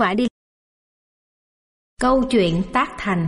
phải đi. Câu chuyện tác thành.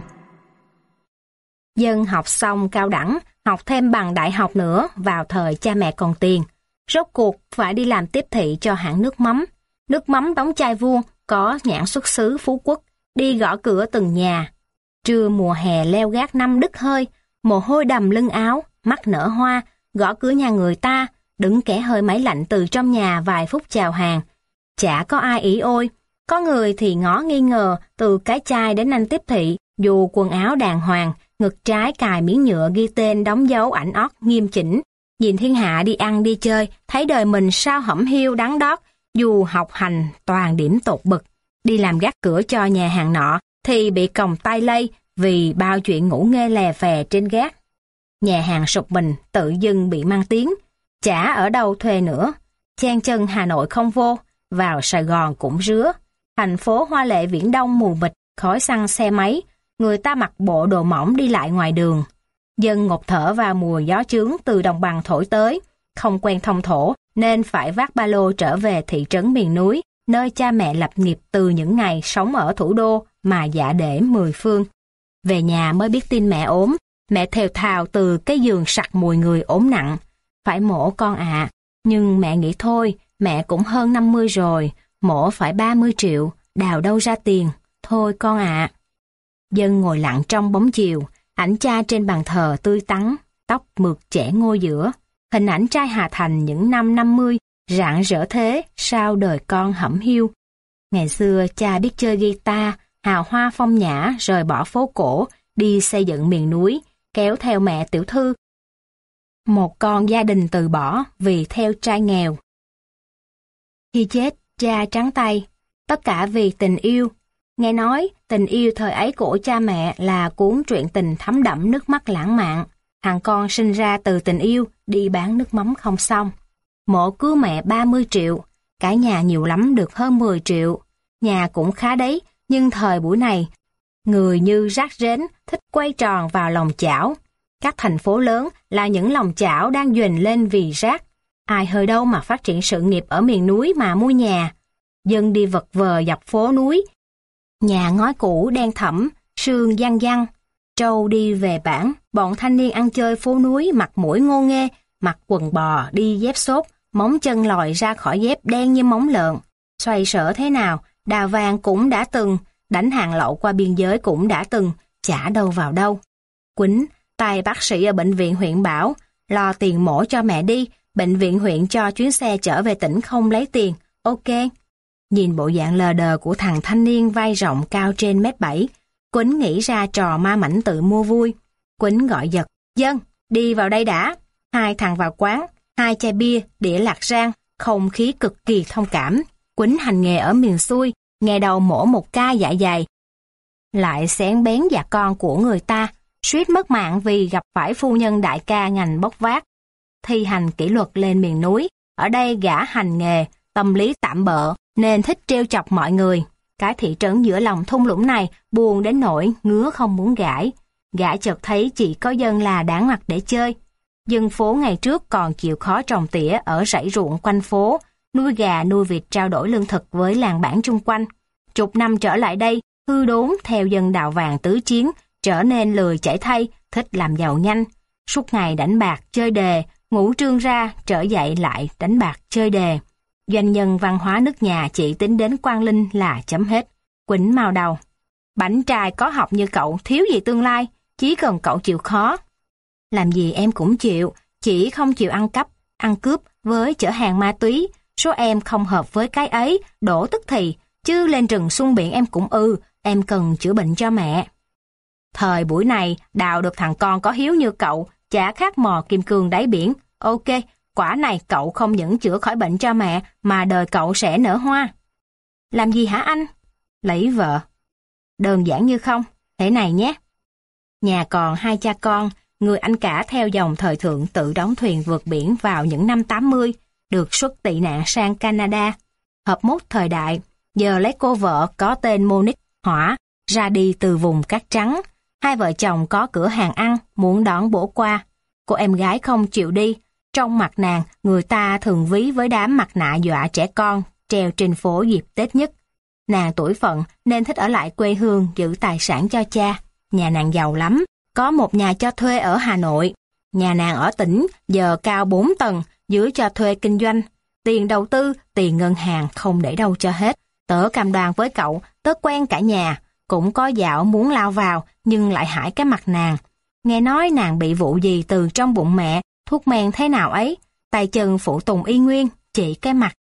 Dân học xong cao đẳng, học thêm bằng đại học nữa vào thời cha mẹ còn tiền. Rốt cuộc phải đi làm tiếp thị cho hãng nước mắm. Nước mắm đóng chai vuông, có nhãn xuất xứ Phú Quốc, đi gõ cửa từng nhà. Trưa mùa hè leo gác năm đứt hơi, mồ hôi đầm lưng áo, mắt nở hoa, gõ cửa nhà người ta, đứng kẻ hơi máy lạnh từ trong nhà vài phút chào hàng. Chả có ai ỷ ôi, có người thì ngó nghi ngờ từ cái chai đến anh tiếp thị, dù quần áo đàng hoàng, ngực trái cài miếng nhựa ghi tên đóng dấu ảnh ót nghiêm chỉnh. Nhìn thiên hạ đi ăn đi chơi, thấy đời mình sao hẩm hiu đắng đót, dù học hành toàn điểm tột bực. Đi làm gác cửa cho nhà hàng nọ thì bị còng tay lây vì bao chuyện ngủ nghê lè phè trên gác. Nhà hàng sụp mình tự dưng bị mang tiếng, chả ở đâu thuê nữa. Chen chân Hà Nội không vô, vào Sài Gòn cũng rứa. Thành phố hoa lệ viễn đông mù mịt, khói xăng xe máy, người ta mặc bộ đồ mỏng đi lại ngoài đường. Dân ngộp thở vào mùa gió chướng từ đồng bằng thổi tới, không quen thông thổ nên phải vác ba lô trở về thị trấn miền núi, nơi cha mẹ lập nghiệp từ những ngày sống ở thủ đô mà dạ để mười phương. Về nhà mới biết tin mẹ ốm, mẹ thều thào từ cái giường sặc mùi người ốm nặng. Phải mổ con ạ, nhưng mẹ nghĩ thôi, mẹ cũng hơn 50 rồi, mổ phải 30 triệu, đào đâu ra tiền, thôi con ạ. Dân ngồi lặng trong bóng chiều, ảnh cha trên bàn thờ tươi tắn, tóc mượt trẻ ngôi giữa. Hình ảnh trai Hà Thành những năm 50, rạng rỡ thế, sao đời con hẩm hiu. Ngày xưa cha biết chơi guitar, hào hoa phong nhã rời bỏ phố cổ, đi xây dựng miền núi, kéo theo mẹ tiểu thư. Một con gia đình từ bỏ vì theo trai nghèo. Khi chết, cha trắng tay, tất cả vì tình yêu. Nghe nói, tình yêu thời ấy của cha mẹ là cuốn truyện tình thấm đẫm nước mắt lãng mạn. Thằng con sinh ra từ tình yêu, đi bán nước mắm không xong. Mổ cứu mẹ 30 triệu, cả nhà nhiều lắm được hơn 10 triệu. Nhà cũng khá đấy, nhưng thời buổi này, người như rác rến thích quay tròn vào lòng chảo. Các thành phố lớn là những lòng chảo đang dồn lên vì rác. Ai hơi đâu mà phát triển sự nghiệp ở miền núi mà mua nhà. Dân đi vật vờ dọc phố núi. Nhà ngói cũ đen thẫm, sương văng văng. Trâu đi về bản, bọn thanh niên ăn chơi phố núi mặt mũi ngô nghê, mặc quần bò đi dép xốp, móng chân lòi ra khỏi dép đen như móng lợn. Xoay sở thế nào, đào vàng cũng đã từng, đánh hàng lậu qua biên giới cũng đã từng, chả đâu vào đâu. Quýnh, tay bác sĩ ở bệnh viện huyện bảo, lo tiền mổ cho mẹ đi, bệnh viện huyện cho chuyến xe trở về tỉnh không lấy tiền, ok. Nhìn bộ dạng lờ đờ của thằng thanh niên vai rộng cao trên 1m7, Quýnh nghĩ ra trò ma mảnh tự mua vui. Quýnh gọi giật, dân, đi vào đây đã. Hai thằng vào quán, 2 chai bia, đĩa lạc rang, không khí cực kỳ thông cảm. Quýnh hành nghề ở miền xuôi, nghe đầu mổ một ca dạ dày. Lại xén bén dạ con của người ta, suýt mất mạng vì gặp phải phu nhân đại ca ngành bốc vác. Thi hành kỷ luật lên miền núi, ở đây gã hành nghề, tâm lý tạm bợ, nên thích trêu chọc mọi người. Cái thị trấn giữa lòng thung lũng này buồn đến nỗi ngứa không muốn gãi. Gã chợt thấy chỉ có Dân là đáng mặt để chơi. Dân phố ngày trước còn chịu khó trồng tỉa ở rẫy ruộng quanh phố, nuôi gà nuôi vịt trao đổi lương thực với làng bản chung quanh. Chục năm trở lại đây, hư đốn theo Dân đào vàng tứ chiến, trở nên lười chảy thay, thích làm giàu nhanh. Suốt ngày đánh bạc, chơi đề, ngủ trương ra, trở dậy lại đánh bạc, chơi đề. Doanh nhân văn hóa nước nhà chỉ tính đến Quang Linh là chấm hết. Quýnh mau đầu. Bảnh trai có học như cậu thiếu gì tương lai, chỉ cần cậu chịu khó. Làm gì em cũng chịu, chỉ không chịu ăn cắp, ăn cướp với chở hàng ma túy. Số em không hợp với cái ấy, đổ tức thì, chứ lên rừng sung biển em cũng em cần chữa bệnh cho mẹ. Thời buổi này, đào được thằng con có hiếu như cậu, chả khác mò kim cương đáy biển. Ok, quả này cậu không những chữa khỏi bệnh cho mẹ, mà đời cậu sẽ nở hoa. Làm gì hả anh? Lấy vợ. Đơn giản như không, thế này nhé. Nhà còn 2 cha con, người anh cả theo dòng thời thượng tự đóng thuyền vượt biển vào những năm 80, được xuất tị nạn sang Canada. Hợp mốt thời đại, giờ lấy cô vợ có tên Monique Hỏa, ra đi từ vùng cát trắng. 2 vợ chồng có cửa hàng ăn, muốn đón bổ qua. Cô em gái không chịu đi. Trong mặt nàng, người ta thường ví với đám mặt nạ dọa trẻ con, treo trên phố dịp Tết nhất. Nàng tuổi phận nên thích ở lại quê hương giữ tài sản cho cha. Nhà nàng giàu lắm, có một nhà cho thuê ở Hà Nội. Nhà nàng ở tỉnh, giờ cao 4 tầng, dưới cho thuê kinh doanh. Tiền đầu tư, tiền ngân hàng không để đâu cho hết. Tớ cam đoan với cậu, tớ quen cả nhà. Cũng có dạo muốn lao vào, nhưng lại hãi cái mặt nàng. Nghe nói nàng bị vụ gì từ trong bụng mẹ, thuốc men thế nào ấy, tay chân phụ tùng y nguyên, chỉ cái mặt.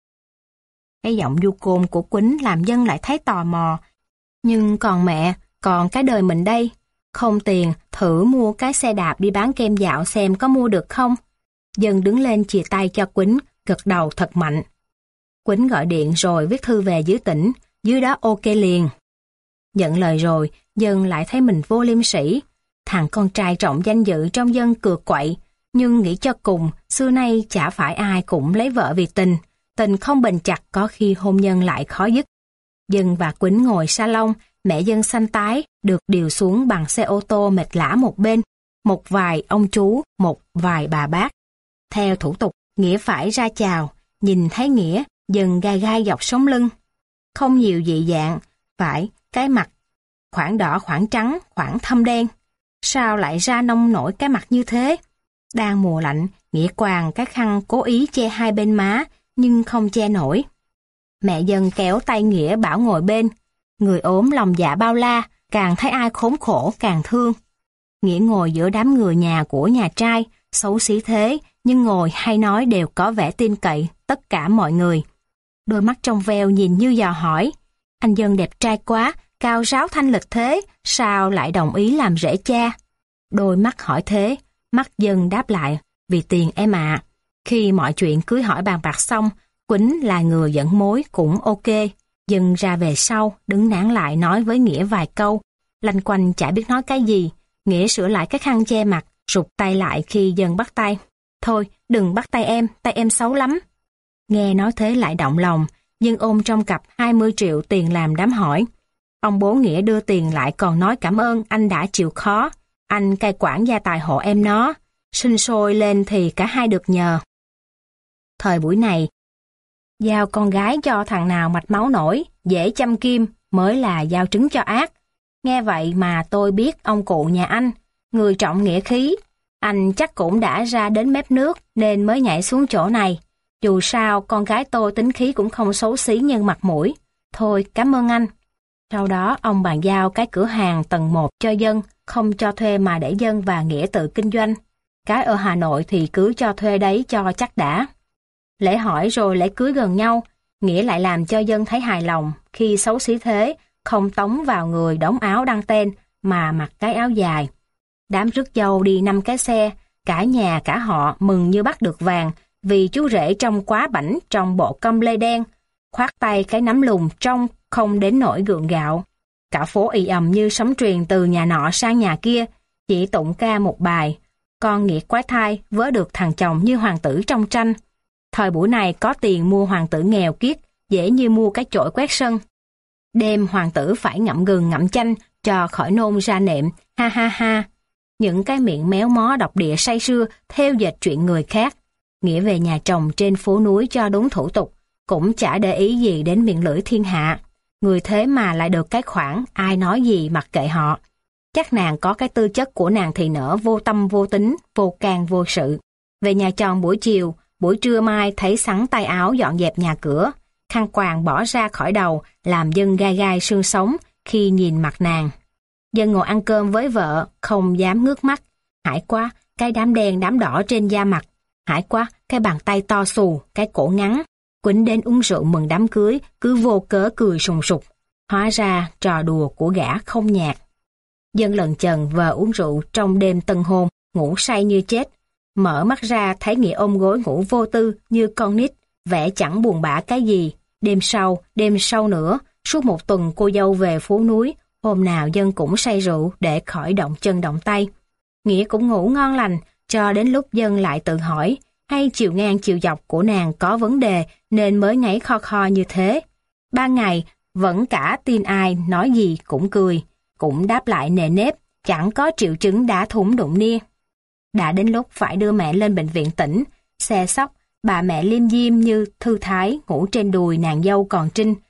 Cái giọng du côn của Quýnh làm Dân lại thấy tò mò. Nhưng còn mẹ, còn cái đời mình đây, không tiền thử mua cái xe đạp đi bán kem dạo xem có mua được không. Dân đứng lên chìa tay cho Quýnh, gật đầu thật mạnh. Quýnh gọi điện rồi viết thư về dưới tỉnh, dưới đó ok liền. Nhận lời rồi, Dân lại thấy mình vô liêm sỉ. Thằng con trai trọng danh dự trong Dân cược quậy, nhưng nghĩ cho cùng, xưa nay chả phải ai cũng lấy vợ vì tình. Tình không bền chặt có khi hôn nhân lại khó dứt. Dân và Quýnh ngồi salon, mẹ Dân xanh tái, được điều xuống bằng xe ô tô mệt lả một bên, một vài ông chú, một vài bà bác. Theo thủ tục, Nghĩa phải ra chào, nhìn thấy Nghĩa, Dân gai gai dọc sống lưng. Không nhiều dị dạng, phải cái mặt, khoảng đỏ khoảng trắng, khoảng thâm đen. Sao lại ra nông nổi cái mặt như thế? Đang mùa lạnh, Nghĩa quàng cái khăn cố ý che hai bên má, nhưng không che nổi. Mẹ Dân kéo tay Nghĩa bảo ngồi bên. Người ốm lòng dạ bao la, càng thấy ai khốn khổ càng thương. Nghĩa ngồi giữa đám người nhà của nhà trai, xấu xí thế, nhưng ngồi hay nói đều có vẻ tin cậy tất cả mọi người. Đôi mắt trong veo nhìn như dò hỏi. Anh Dân đẹp trai quá, cao ráo thanh lịch thế, sao lại đồng ý làm rể cha? Đôi mắt hỏi thế, mắt Dân đáp lại, vì tiền em ạ. Khi mọi chuyện cưới hỏi bàn bạc xong, Quýnh là người dẫn mối cũng ok. Dân ra về sau, đứng nán lại nói với Nghĩa vài câu. Lanh quanh chả biết nói cái gì. Nghĩa sửa lại cái khăn che mặt, rụt tay lại khi Dân bắt tay. Thôi, đừng bắt tay em xấu lắm. Nghe nói thế lại động lòng, Dân ôm trong cặp 20 triệu tiền làm đám hỏi. Ông bố Nghĩa đưa tiền lại còn nói cảm ơn anh đã chịu khó. Anh cai quản gia tài hộ em nó. Sinh sôi lên thì cả hai được nhờ. Thời buổi này, giao con gái cho thằng nào mạch máu nổi, dễ chăm kim, mới là giao trứng cho ác. Nghe vậy mà tôi biết ông cụ nhà anh, người trọng nghĩa khí. Anh chắc cũng đã ra đến mép nước nên mới nhảy xuống chỗ này. Dù sao con gái tôi tính khí cũng không xấu xí như mặt mũi. Thôi cảm ơn anh. Sau đó ông bàn giao cái cửa hàng tầng 1 cho Dân, không cho thuê mà để Dân và Nghĩa tự kinh doanh. Cái ở Hà Nội thì cứ cho thuê đấy cho chắc đã. Lễ hỏi rồi lễ cưới gần nhau, Nghĩa lại làm cho Dân thấy hài lòng khi xấu xí thế, không tống vào người đống áo đăng tên mà mặc cái áo dài. Đám rước dâu đi 5 cái xe, cả nhà cả họ mừng như bắt được vàng vì chú rể trông quá bảnh trong bộ com lê đen, khoác tay cái nắm lùn trông không đến nỗi gượng gạo. Cả phố ì ầm như sấm truyền từ nhà nọ sang nhà kia, chỉ tụng ca một bài. Con Nghĩa quái thai vớ được thằng chồng như hoàng tử trong tranh. Thời buổi này có tiền mua hoàng tử nghèo kiết, dễ như mua cái chổi quét sân. Đêm hoàng tử phải ngậm gừng ngậm chanh cho khỏi nôn ra nệm, ha ha ha. Những cái miệng méo mó độc địa say sưa theo dệt chuyện người khác. Nghĩa về nhà chồng trên phố núi cho đúng thủ tục, cũng chả để ý gì đến miệng lưỡi thiên hạ. Người thế mà lại được cái khoản, ai nói gì mặc kệ họ. Chắc nàng có cái tư chất của nàng thì nở vô tâm vô tính, vô can vô sự. Về nhà chồng buổi chiều, buổi trưa mai thấy sắn tay áo dọn dẹp nhà cửa, khăn quàng bỏ ra khỏi đầu, làm Dân gai gai xương sống khi nhìn mặt nàng. Dân ngồi ăn cơm với vợ, không dám ngước mắt. Hãi quá, cái đám đen đám đỏ trên da mặt. Hãi quá, cái bàn tay to xù, cái cổ ngắn. Quýnh đến uống rượu mừng đám cưới, cứ vô cớ cười sùng sục. Hóa ra trò đùa của gã không nhạt. Dân lần chần vờ uống rượu trong đêm tân hôn, ngủ say như chết. Mở mắt ra thấy Nghĩa ôm gối ngủ vô tư như con nít, vẻ chẳng buồn bã cái gì. Đêm sau nữa, suốt một tuần cô dâu về phố núi, hôm nào Dân cũng say rượu để khỏi động chân động tay. Nghĩa cũng ngủ ngon lành, cho đến lúc Dân lại tự hỏi, hay chiều ngang chiều dọc của nàng có vấn đề nên mới ngáy kho kho như thế. 3 ngày, vẫn cả tin ai nói gì cũng cười, cũng đáp lại nề nếp, chẳng có triệu chứng đá thủng đụng nia. Đã đến lúc phải đưa mẹ lên bệnh viện tỉnh, xe xóc, bà mẹ liêm diêm như thư thái ngủ trên đùi nàng dâu còn trinh,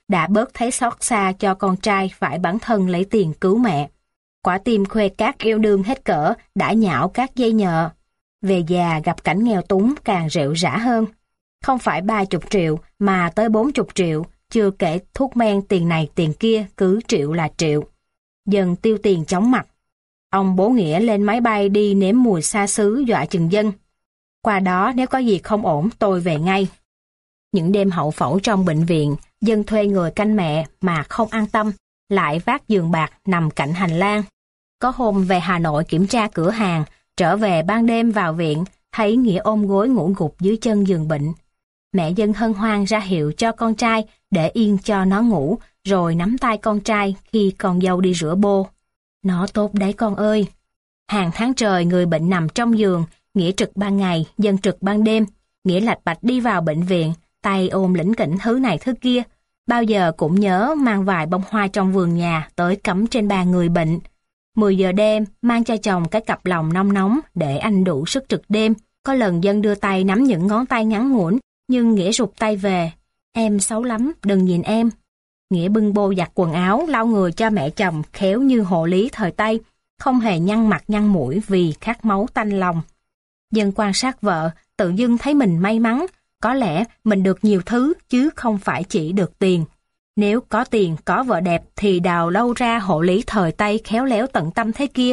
đã bớt thấy xót xa cho con trai phải bản thân lấy tiền cứu mẹ. Quả tim khoe cát yêu đương hết cỡ đã nhão các dây nhợ. Về già gặp cảnh nghèo túng càng rệu rã hơn. Không phải 30 triệu mà tới 40 triệu, chưa kể thuốc men tiền này tiền kia cứ triệu là triệu. Dần tiêu tiền chóng mặt. Ông bố Nghĩa lên máy bay đi nếm mùi xa xứ dọa chừng dân. Qua đó nếu có gì không ổn tôi về ngay. Những đêm hậu phẫu trong bệnh viện, dân thuê người canh mẹ mà không an tâm, lại vác giường bạc nằm cạnh hành lang. Có hôm về Hà Nội kiểm tra cửa hàng, trở về ban đêm vào viện, thấy Nghĩa ôm gối ngủ gục dưới chân giường bệnh. Mẹ Dân hân hoan ra hiệu cho con trai để yên cho nó ngủ, rồi nắm tay con trai khi con dâu đi rửa bô. Nó tốt đấy con ơi. Hàng tháng trời người bệnh nằm trong giường, Nghĩa trực ban ngày, Dân trực ban đêm. Nghĩa lạch bạch đi vào bệnh viện, tay ôm lỉnh kỉnh thứ này thứ kia. Bao giờ cũng nhớ mang vài bông hoa trong vườn nhà tới cắm trên bàn người bệnh. 10 giờ đêm, mang cho chồng cái cặp lòng nong nóng để anh đủ sức trực đêm. Có lần Dân đưa tay nắm những ngón tay ngắn ngủn, nhưng Nghĩa rụt tay về. Em xấu lắm, đừng nhìn em. Nghĩa bưng bô giặt quần áo, lau người cho mẹ chồng khéo như hộ lý thời Tây, không hề nhăn mặt nhăn mũi vì khát máu tanh lòng. Dân quan sát vợ, tự dưng thấy mình may mắn, có lẽ mình được nhiều thứ chứ không phải chỉ được tiền. Nếu có tiền, có vợ đẹp thì đào lâu ra hộ lý thời Tây khéo léo tận tâm thế kia.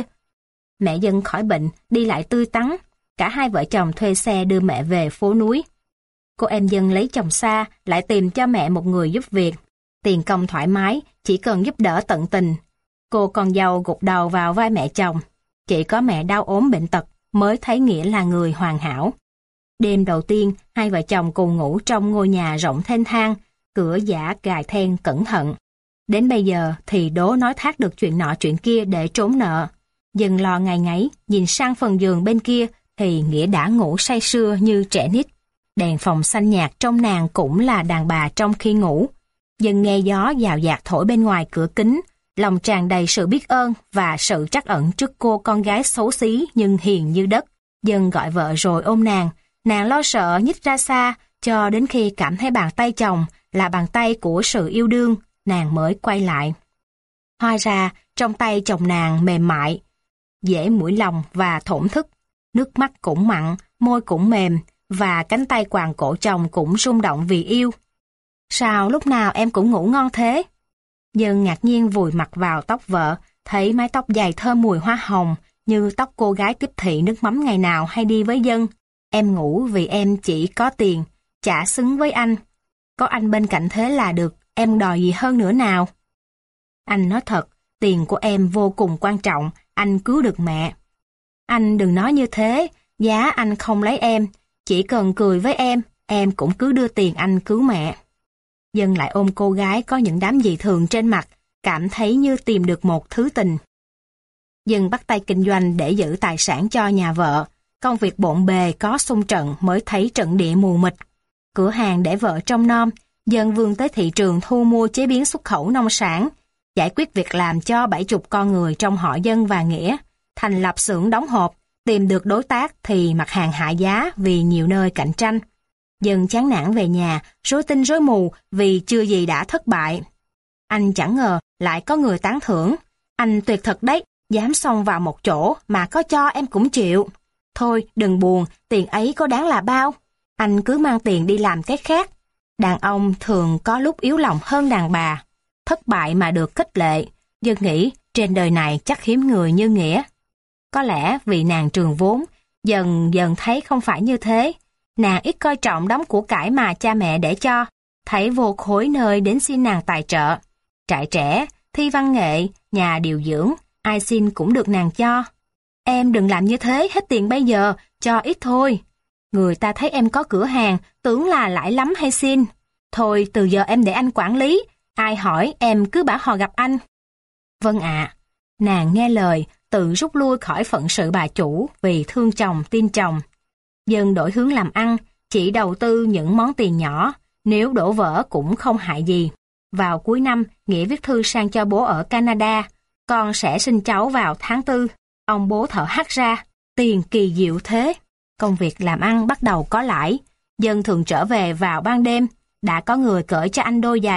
Mẹ Dân khỏi bệnh, đi lại tươi tắn, cả hai vợ chồng thuê xe đưa mẹ về phố núi. Cô em Dân lấy chồng xa, lại tìm cho mẹ một người giúp việc. Tiền công thoải mái, chỉ cần giúp đỡ tận tình. Cô con dâu gục đầu vào vai mẹ chồng. Chỉ có mẹ đau ốm bệnh tật mới thấy Nghĩa là người hoàn hảo. Đêm đầu tiên, hai vợ chồng cùng ngủ trong ngôi nhà rộng thênh thang, cửa giả gài then cẩn thận. Đến bây giờ thì đố nói thác được chuyện nọ chuyện kia để trốn nợ. Dân lo ngày ngáy, nhìn sang phần giường bên kia thì Nghĩa đã ngủ say sưa như trẻ nít. Đèn phòng xanh nhạt trong nàng cũng là đàn bà trong khi ngủ. Dân nghe gió dào dạt thổi bên ngoài cửa kính, lòng tràn đầy sự biết ơn và sự trắc ẩn trước cô con gái xấu xí nhưng hiền như đất. Dân gọi vợ rồi ôm nàng lo sợ nhích ra xa, cho đến khi cảm thấy bàn tay chồng là bàn tay của sự yêu đương, nàng mới quay lại. Hóa ra, trong tay chồng nàng mềm mại, dễ mũi lòng và thổn thức, nước mắt cũng mặn, môi cũng mềm, và cánh tay quàng cổ chồng cũng rung động vì yêu. Sao lúc nào em cũng ngủ ngon thế? Dân ngạc nhiên vùi mặt vào tóc vợ, thấy mái tóc dài thơm mùi hoa hồng, như tóc cô gái tiếp thị nước mắm ngày nào hay đi với Dân. Em ngủ vì em chỉ có tiền, chả xứng với anh. Có anh bên cạnh thế là được, em đòi gì hơn nữa nào? Anh nói thật, tiền của em vô cùng quan trọng, anh cứu được mẹ. Anh đừng nói như thế, giá anh không lấy em, chỉ cần cười với em cũng cứ đưa tiền anh cứu mẹ. Dân lại ôm cô gái có những đám dị thường trên mặt, cảm thấy như tìm được một thứ tình. Dân bắt tay kinh doanh để giữ tài sản cho nhà vợ. Công việc bộn bề có xung trận mới thấy trận địa mù mịt. Cửa hàng để vợ trông nom, Dân vươn tới thị trường thu mua chế biến xuất khẩu nông sản, giải quyết việc làm cho 70 con người trong họ Dân và Nghĩa, thành lập xưởng đóng hộp, tìm được đối tác thì mặt hàng hạ giá vì nhiều nơi cạnh tranh. Dân chán nản về nhà, rối tinh rối mù vì chưa gì đã thất bại. Anh chẳng ngờ lại có người tán thưởng. Anh tuyệt thật đấy, dám xông vào một chỗ mà có cho em cũng chịu. Thôi đừng buồn, tiền ấy có đáng là bao. Anh cứ mang tiền đi làm cái khác. Đàn ông thường có lúc yếu lòng hơn đàn bà. Thất bại mà được khích lệ. Dân nghĩ trên đời này chắc hiếm người như Nghĩa. Có lẽ vì nàng trường vốn, dần dần thấy không phải như thế. Nàng ít coi trọng đống của cải mà cha mẹ để cho, thấy vô khối nơi đến xin nàng tài trợ. Trại trẻ, thi văn nghệ, nhà điều dưỡng, ai xin cũng được nàng cho. Em đừng làm như thế, hết tiền bây giờ, cho ít thôi. Người ta thấy em có cửa hàng, tưởng là lãi lắm hay xin. Thôi từ giờ em để anh quản lý, ai hỏi em cứ bảo họ gặp anh. Vâng ạ. Nàng nghe lời, tự rút lui khỏi phận sự bà chủ vì thương chồng tin chồng. Dân đổi hướng làm ăn, chỉ đầu tư những món tiền nhỏ, nếu đổ vỡ cũng không hại gì. Vào cuối năm, Nghĩa viết thư sang cho bố ở Canada, con sẽ sinh cháu vào tháng 4. Ông bố thở hắt ra, tiền kỳ diệu thế. Công việc làm ăn bắt đầu có lãi, Dân thường trở về vào ban đêm, đã có người cởi cho anh đôi giày.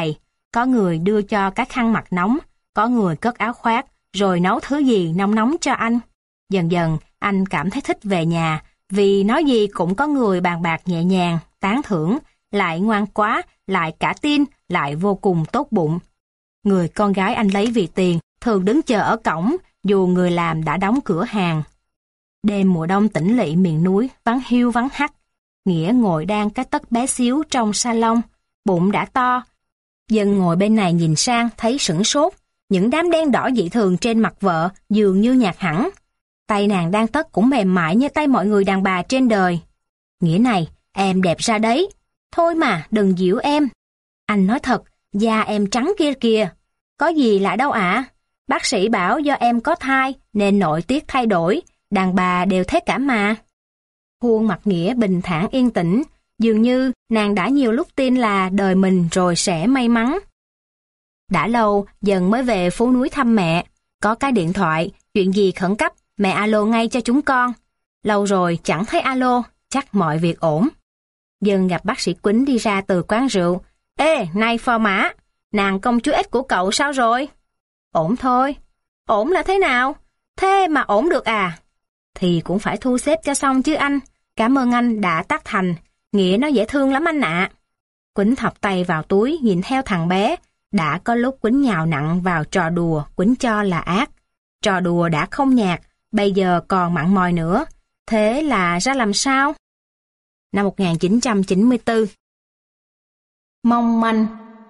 Có người đưa cho cái khăn mặt nóng, có người cất áo khoác, rồi nấu thứ gì nóng nóng cho anh. Dần dần, anh cảm thấy thích về nhà, vì nói gì cũng có người bàn bạc nhẹ nhàng, tán thưởng, lại ngoan quá, lại cả tin, lại vô cùng tốt bụng. Người con gái anh lấy vì tiền, thường đứng chờ ở cổng, dù người làm đã đóng cửa hàng. Đêm mùa đông tĩnh lỵ miền núi, vắng hiu vắng hắt. Nghĩa ngồi đan cái tất bé xíu trong salon, bụng đã to. Dân ngồi bên này nhìn sang thấy sửng sốt, những đám đen đỏ dị thường trên mặt vợ dường như nhạt hẳn. Tay nàng đan tất cũng mềm mại như tay mọi người đàn bà trên đời. Nghĩa này, em đẹp ra đấy. Thôi mà, đừng giễu em. Anh nói thật, da em trắng kia kìa. Có gì lạ đâu ạ. Bác sĩ bảo do em có thai nên nội tiết thay đổi, đàn bà đều thế cả mà. Khuôn mặt Nghĩa bình thản yên tĩnh, dường như nàng đã nhiều lúc tin là đời mình rồi sẽ may mắn. Đã lâu, dần mới về phố núi thăm mẹ. Có cái điện thoại, chuyện gì khẩn cấp, mẹ alo ngay cho chúng con. Lâu rồi chẳng thấy alo, chắc mọi việc ổn. Dần gặp bác sĩ Quýnh đi ra từ quán rượu. Ê, này phò mã, nàng công chúa ếch của cậu sao rồi? Ổn thôi. Ổn là thế nào? Thế mà ổn được à? Thì cũng phải thu xếp cho xong chứ anh. Cảm ơn anh đã tác thành. Nghĩa nó dễ thương lắm anh ạ. Quýnh thọc tay vào túi nhìn theo thằng bé. Đã có lúc Quýnh nhào nặng vào trò đùa Quýnh cho là ác. Trò đùa đã không nhạt, bây giờ còn mặn mòi nữa. Thế là ra làm sao? Năm 1994. Mong manh.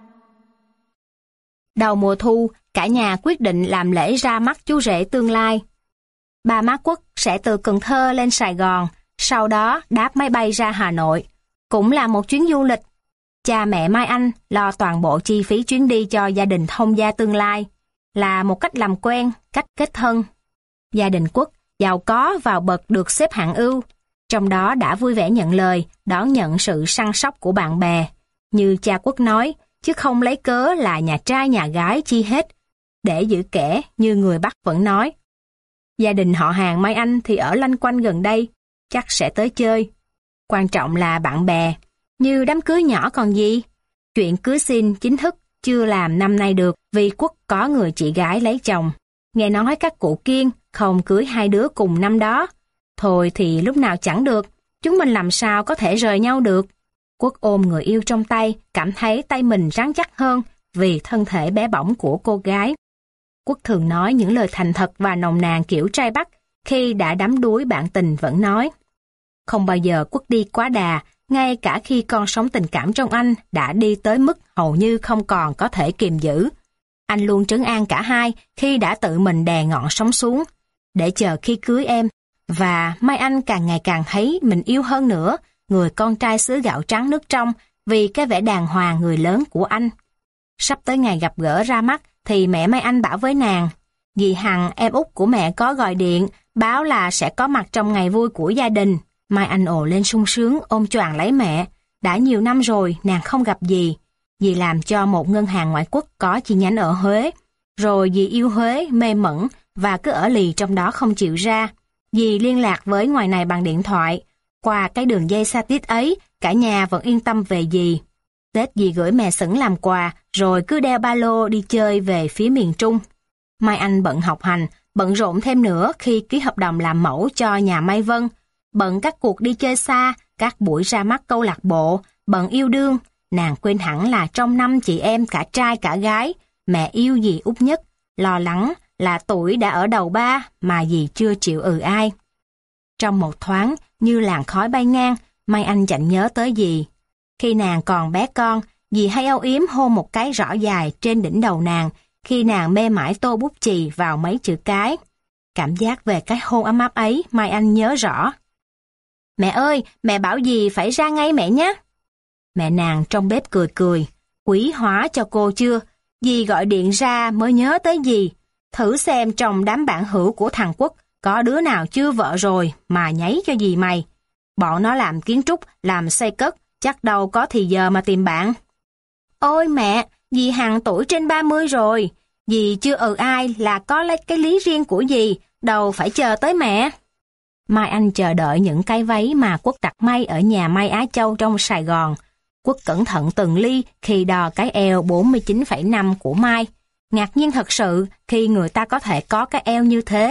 Đầu mùa thu, cả nhà quyết định làm lễ ra mắt chú rể tương lai. Ba má Quốc sẽ từ Cần Thơ lên Sài Gòn, sau đó đáp máy bay ra Hà Nội. Cũng là một chuyến du lịch. Cha mẹ Mai Anh lo toàn bộ chi phí chuyến đi cho gia đình thông gia tương lai, là một cách làm quen, cách kết thân. Gia đình Quốc giàu có vào bậc được xếp hạng ưu, trong đó đã vui vẻ nhận lời, đón nhận sự săn sóc của bạn bè. Như cha Quốc nói, chứ không lấy cớ là nhà trai nhà gái chi hết. Để giữ kẻ, như người Bắc vẫn nói. Gia đình họ hàng Mai Anh thì ở loanh quanh gần đây, chắc sẽ tới chơi. Quan trọng là bạn bè, như đám cưới nhỏ còn gì. Chuyện cưới xin chính thức chưa làm năm nay được vì Quốc có người chị gái lấy chồng. Nghe nói các cụ Kiên không cưới hai đứa cùng năm đó. Thôi thì lúc nào chẳng được, chúng mình làm sao có thể rời nhau được. Quốc ôm người yêu trong tay, cảm thấy tay mình rắn chắc hơn vì thân thể bé bỏng của cô gái. Quốc thường nói những lời thành thật và nồng nàn kiểu trai Bắc, khi đã đắm đuối bạn tình vẫn nói. Không bao giờ Quốc đi quá đà, ngay cả khi con sóng tình cảm trong anh đã đi tới mức hầu như không còn có thể kiềm giữ. Anh luôn trấn an cả hai khi đã tự mình đè ngọn sóng xuống, để chờ khi cưới em. Và Mai Anh càng ngày càng thấy mình yêu hơn nữa người con trai xứ gạo trắng nước trong vì cái vẻ đàng hoàng người lớn của anh. Sắp tới ngày gặp gỡ ra mắt thì mẹ Mai Anh bảo với nàng, dì Hằng em út của mẹ có gọi điện báo là sẽ có mặt trong ngày vui của gia đình. Mai Anh ồ lên sung sướng ôm choàng lấy mẹ. Đã nhiều năm rồi nàng không gặp dì. Dì làm cho một ngân hàng ngoại quốc có chi nhánh ở Huế. Rồi dì yêu Huế mê mẩn và cứ ở lì trong đó không chịu ra. Dì liên lạc với ngoài này bằng điện thoại. Qua cái đường dây xa tít ấy, cả nhà vẫn yên tâm về dì. Tết dì gửi mè sửng làm quà, rồi cứ đeo ba lô đi chơi về phía miền Trung. Mai Anh bận học hành, bận rộn thêm nữa khi ký hợp đồng làm mẫu cho nhà Mai Vân. Bận các cuộc đi chơi xa, các buổi ra mắt câu lạc bộ, bận yêu đương. Nàng quên hẳn là trong năm chị em cả trai cả gái, mẹ yêu dì út nhất. Lo lắng là tuổi đã ở đầu ba mà dì chưa chịu ai. Trong một thoáng, như làn khói bay ngang, Mai Anh chạnh nhớ tới dì. Khi nàng còn bé con, dì hay âu yếm hôn một cái rõ dài trên đỉnh đầu nàng khi nàng mê mải tô bút chì vào mấy chữ cái. Cảm giác về cái hôn ấm áp ấy Mai Anh nhớ rõ. Mẹ ơi, mẹ bảo dì phải ra ngay mẹ nhé. Mẹ nàng trong bếp cười cười. Quý hóa cho cô chưa? Dì gọi điện ra mới nhớ tới dì. Thử xem trong đám bạn hữu của thằng Quốc có đứa nào chưa vợ rồi mà nháy cho dì mày. Bọn nó làm kiến trúc, làm xây cất, chắc đâu có thì giờ mà tìm bạn. Ôi mẹ, dì Hằng tuổi trên 30 rồi. Dì chưa ai là có lấy cái lý riêng của dì, đâu phải chờ tới mẹ. Mai Anh chờ đợi những cái váy mà Quốc đặt may ở nhà may Á Châu trong Sài Gòn. Quốc cẩn thận từng ly khi đo cái eo 49,5 của Mai. Ngạc nhiên thật sự khi người ta có thể có cái eo như thế.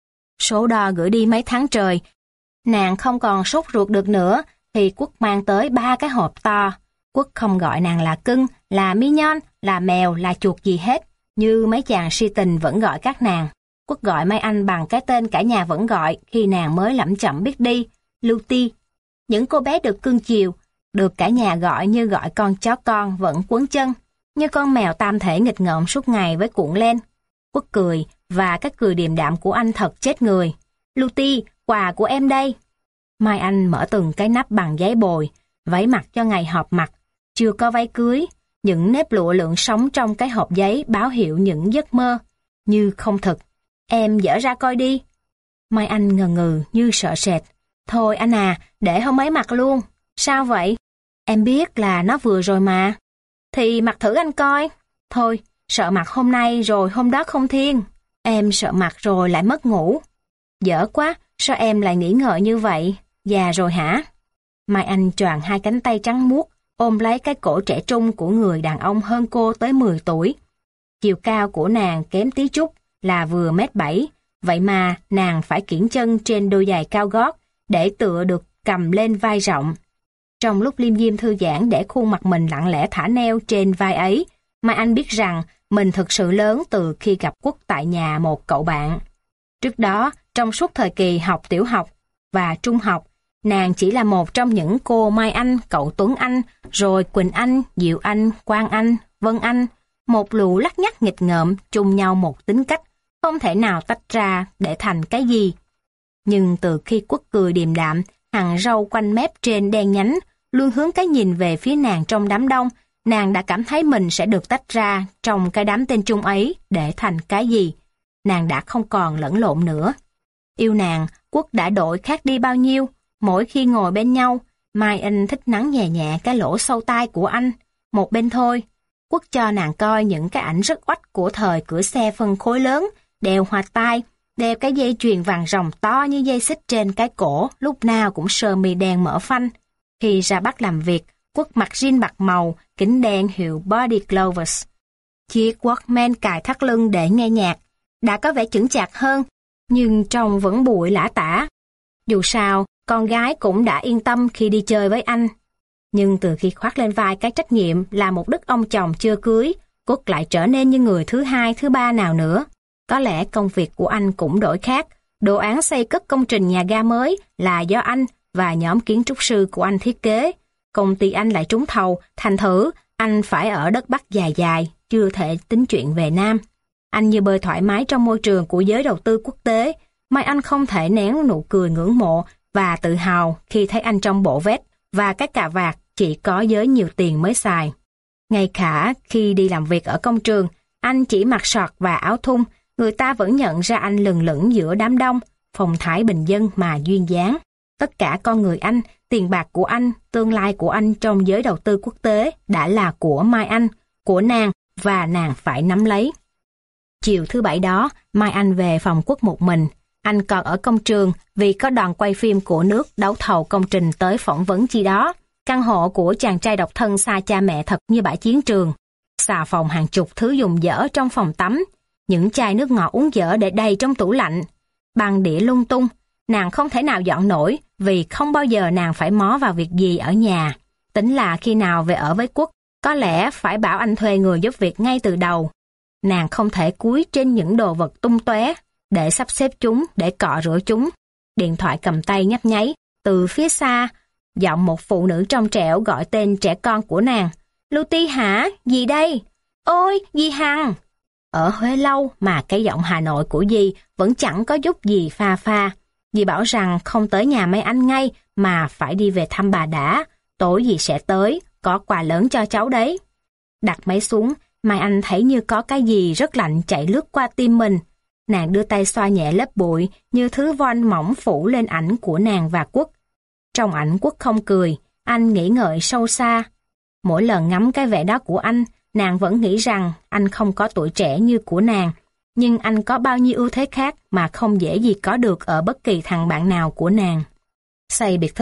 Số đo gửi đi mấy tháng trời, nàng không còn sốt ruột được nữa thì Quốc mang tới 3 cái hộp to. Quốc không gọi nàng là cưng, là mignon, là mèo, là chuột gì hết, như mấy chàng si tình vẫn gọi các nàng. Quốc gọi Mai Anh bằng cái tên cả nhà vẫn gọi khi nàng mới lẩm chẩm biết đi, Luti. Những cô bé được cưng chiều, được cả nhà gọi như gọi con chó con vẫn quấn chân, như con mèo tam thể nghịch ngợm suốt ngày với cuộn len. Quốc cười, và cái cười điềm đạm của anh thật chết người. Luti, quà của em đây. Mai Anh mở từng cái nắp bằng giấy bồi, váy mặc cho ngày họp mặt, chưa có váy cưới, những nếp lụa lượn sóng trong cái hộp giấy báo hiệu những giấc mơ, như không thực. Em dở ra coi đi. Mai Anh ngần ngừ như sợ sệt. Thôi anh à, để hôm ấy mặc luôn. Sao vậy? Em biết là nó vừa rồi mà. Thì mặc thử anh coi. Thôi, sợ mặc hôm nay rồi hôm đó không thiên. Em sợ mặc rồi lại mất ngủ. Dở quá, sao em lại nghĩ ngợi như vậy? Già rồi hả? Mai Anh choàng hai cánh tay trắng muốt, ôm lấy cái cổ trẻ trung của người đàn ông hơn cô tới 10 tuổi. Chiều cao của nàng kém tí chút, là vừa 1m7, vậy mà nàng phải kiễng chân trên đôi giày cao gót để tựa được cầm lên vai rộng. Trong lúc liêm diêm thư giãn để khuôn mặt mình lặng lẽ thả neo trên vai ấy, Mai Anh biết rằng mình thực sự lớn từ khi gặp Quốc tại nhà một cậu bạn. Trước đó, trong suốt thời kỳ học tiểu học và trung học, nàng chỉ là một trong những cô Mai Anh, cậu Tuấn Anh, rồi Quỳnh Anh, Diệu Anh, Quang Anh, Vân Anh, một lũ lắt nhắt nghịch ngợm chung nhau một tính cách, không thể nào tách ra để thành cái gì. Nhưng từ khi Quốc cười điềm đạm, hằn râu quanh mép trên đen nhánh, luôn hướng cái nhìn về phía nàng trong đám đông, nàng đã cảm thấy mình sẽ được tách ra trong cái đám tên chung ấy để thành cái gì. Nàng đã không còn lẫn lộn nữa. Yêu nàng, Quốc đã đổi khác đi bao nhiêu. Mỗi khi ngồi bên nhau, Mai Anh thích nắng nhẹ nhẹ cái lỗ sâu tai của anh. Một bên thôi, Quốc cho nàng coi những cái ảnh rất oách của thời cửa xe phân khối lớn, đeo hoa tai, đeo cái dây chuyền vàng ròng to như dây xích trên cái cổ, lúc nào cũng sơ mi đen mở phanh. Khi ra Bắc làm việc, Quốc mặc jean bạc màu, kính đen hiệu Body Glovers. Chiếc Walkman cài thắt lưng để nghe nhạc, đã có vẻ chững chạc hơn, nhưng trông vẫn bụi lả tả. Dù sao, con gái cũng đã yên tâm khi đi chơi với anh. Nhưng từ khi khoác lên vai cái trách nhiệm là một đức ông chồng chưa cưới, Quốc lại trở nên như người thứ hai, thứ ba nào nữa. Có lẽ công việc của anh cũng đổi khác. Đồ án xây cất công trình nhà ga mới là do anh và nhóm kiến trúc sư của anh thiết kế. Công ty anh lại trúng thầu, thành thử anh phải ở đất Bắc dài dài, chưa thể tính chuyện về Nam. Anh như bơi thoải mái trong môi trường của giới đầu tư quốc tế. Mai Anh không thể nén nụ cười ngưỡng mộ và tự hào khi thấy anh trong bộ vest và cái cà vạt chỉ có giới nhiều tiền mới xài. Ngay cả khi đi làm việc ở công trường, anh chỉ mặc sọt và áo thun, người ta vẫn nhận ra anh lừng lững giữa đám đông, phong thái bình dân mà duyên dáng. Tất cả con người anh, tiền bạc của anh, tương lai của anh trong giới đầu tư quốc tế đã là của Mai Anh, của nàng, và nàng phải nắm lấy. Chiều thứ Bảy đó, Mai Anh về phòng Quốc một mình. Anh còn ở công trường vì có đoàn quay phim của nước đấu thầu công trình tới phỏng vấn chi đó. Căn hộ của chàng trai độc thân xa cha mẹ thật như bãi chiến trường. Xà phòng hàng chục thứ dùng dở trong phòng tắm. Những chai nước ngọt uống dở để đầy trong tủ lạnh. Băng đĩa lung tung. Nàng không thể nào dọn nổi vì không bao giờ nàng phải mó vào việc gì ở nhà. Tính là khi nào về ở với Quốc, có lẽ phải bảo anh thuê người giúp việc ngay từ đầu. Nàng không thể cúi trên những đồ vật tung tóe để sắp xếp chúng, để cọ rửa chúng. Điện thoại cầm tay nhấp nháy, từ phía xa, giọng một phụ nữ trong trẻo gọi tên trẻ con của nàng. Luti hả? Dì đây? Ôi, dì Hằng! Ở Huế lâu mà cái giọng Hà Nội của dì vẫn chẳng có chút gì pha pha. Dì bảo rằng không tới nhà mấy anh ngay mà phải đi về thăm bà đã. Tối dì sẽ tới, có quà lớn cho cháu đấy. Đặt máy xuống, Mai Anh thấy như có cái gì rất lạnh chạy lướt qua tim mình. Nàng đưa tay xoa nhẹ lớp bụi như thứ voan mỏng phủ lên ảnh của nàng và Quốc. Trong ảnh Quốc không cười, anh nghĩ ngợi sâu xa. Mỗi lần ngắm cái vẻ đó của anh, nàng vẫn nghĩ rằng anh không có tuổi trẻ như của nàng, nhưng anh có bao nhiêu ưu thế khác mà không dễ gì có được ở bất kỳ thằng bạn nào của nàng. Xây biệt thự,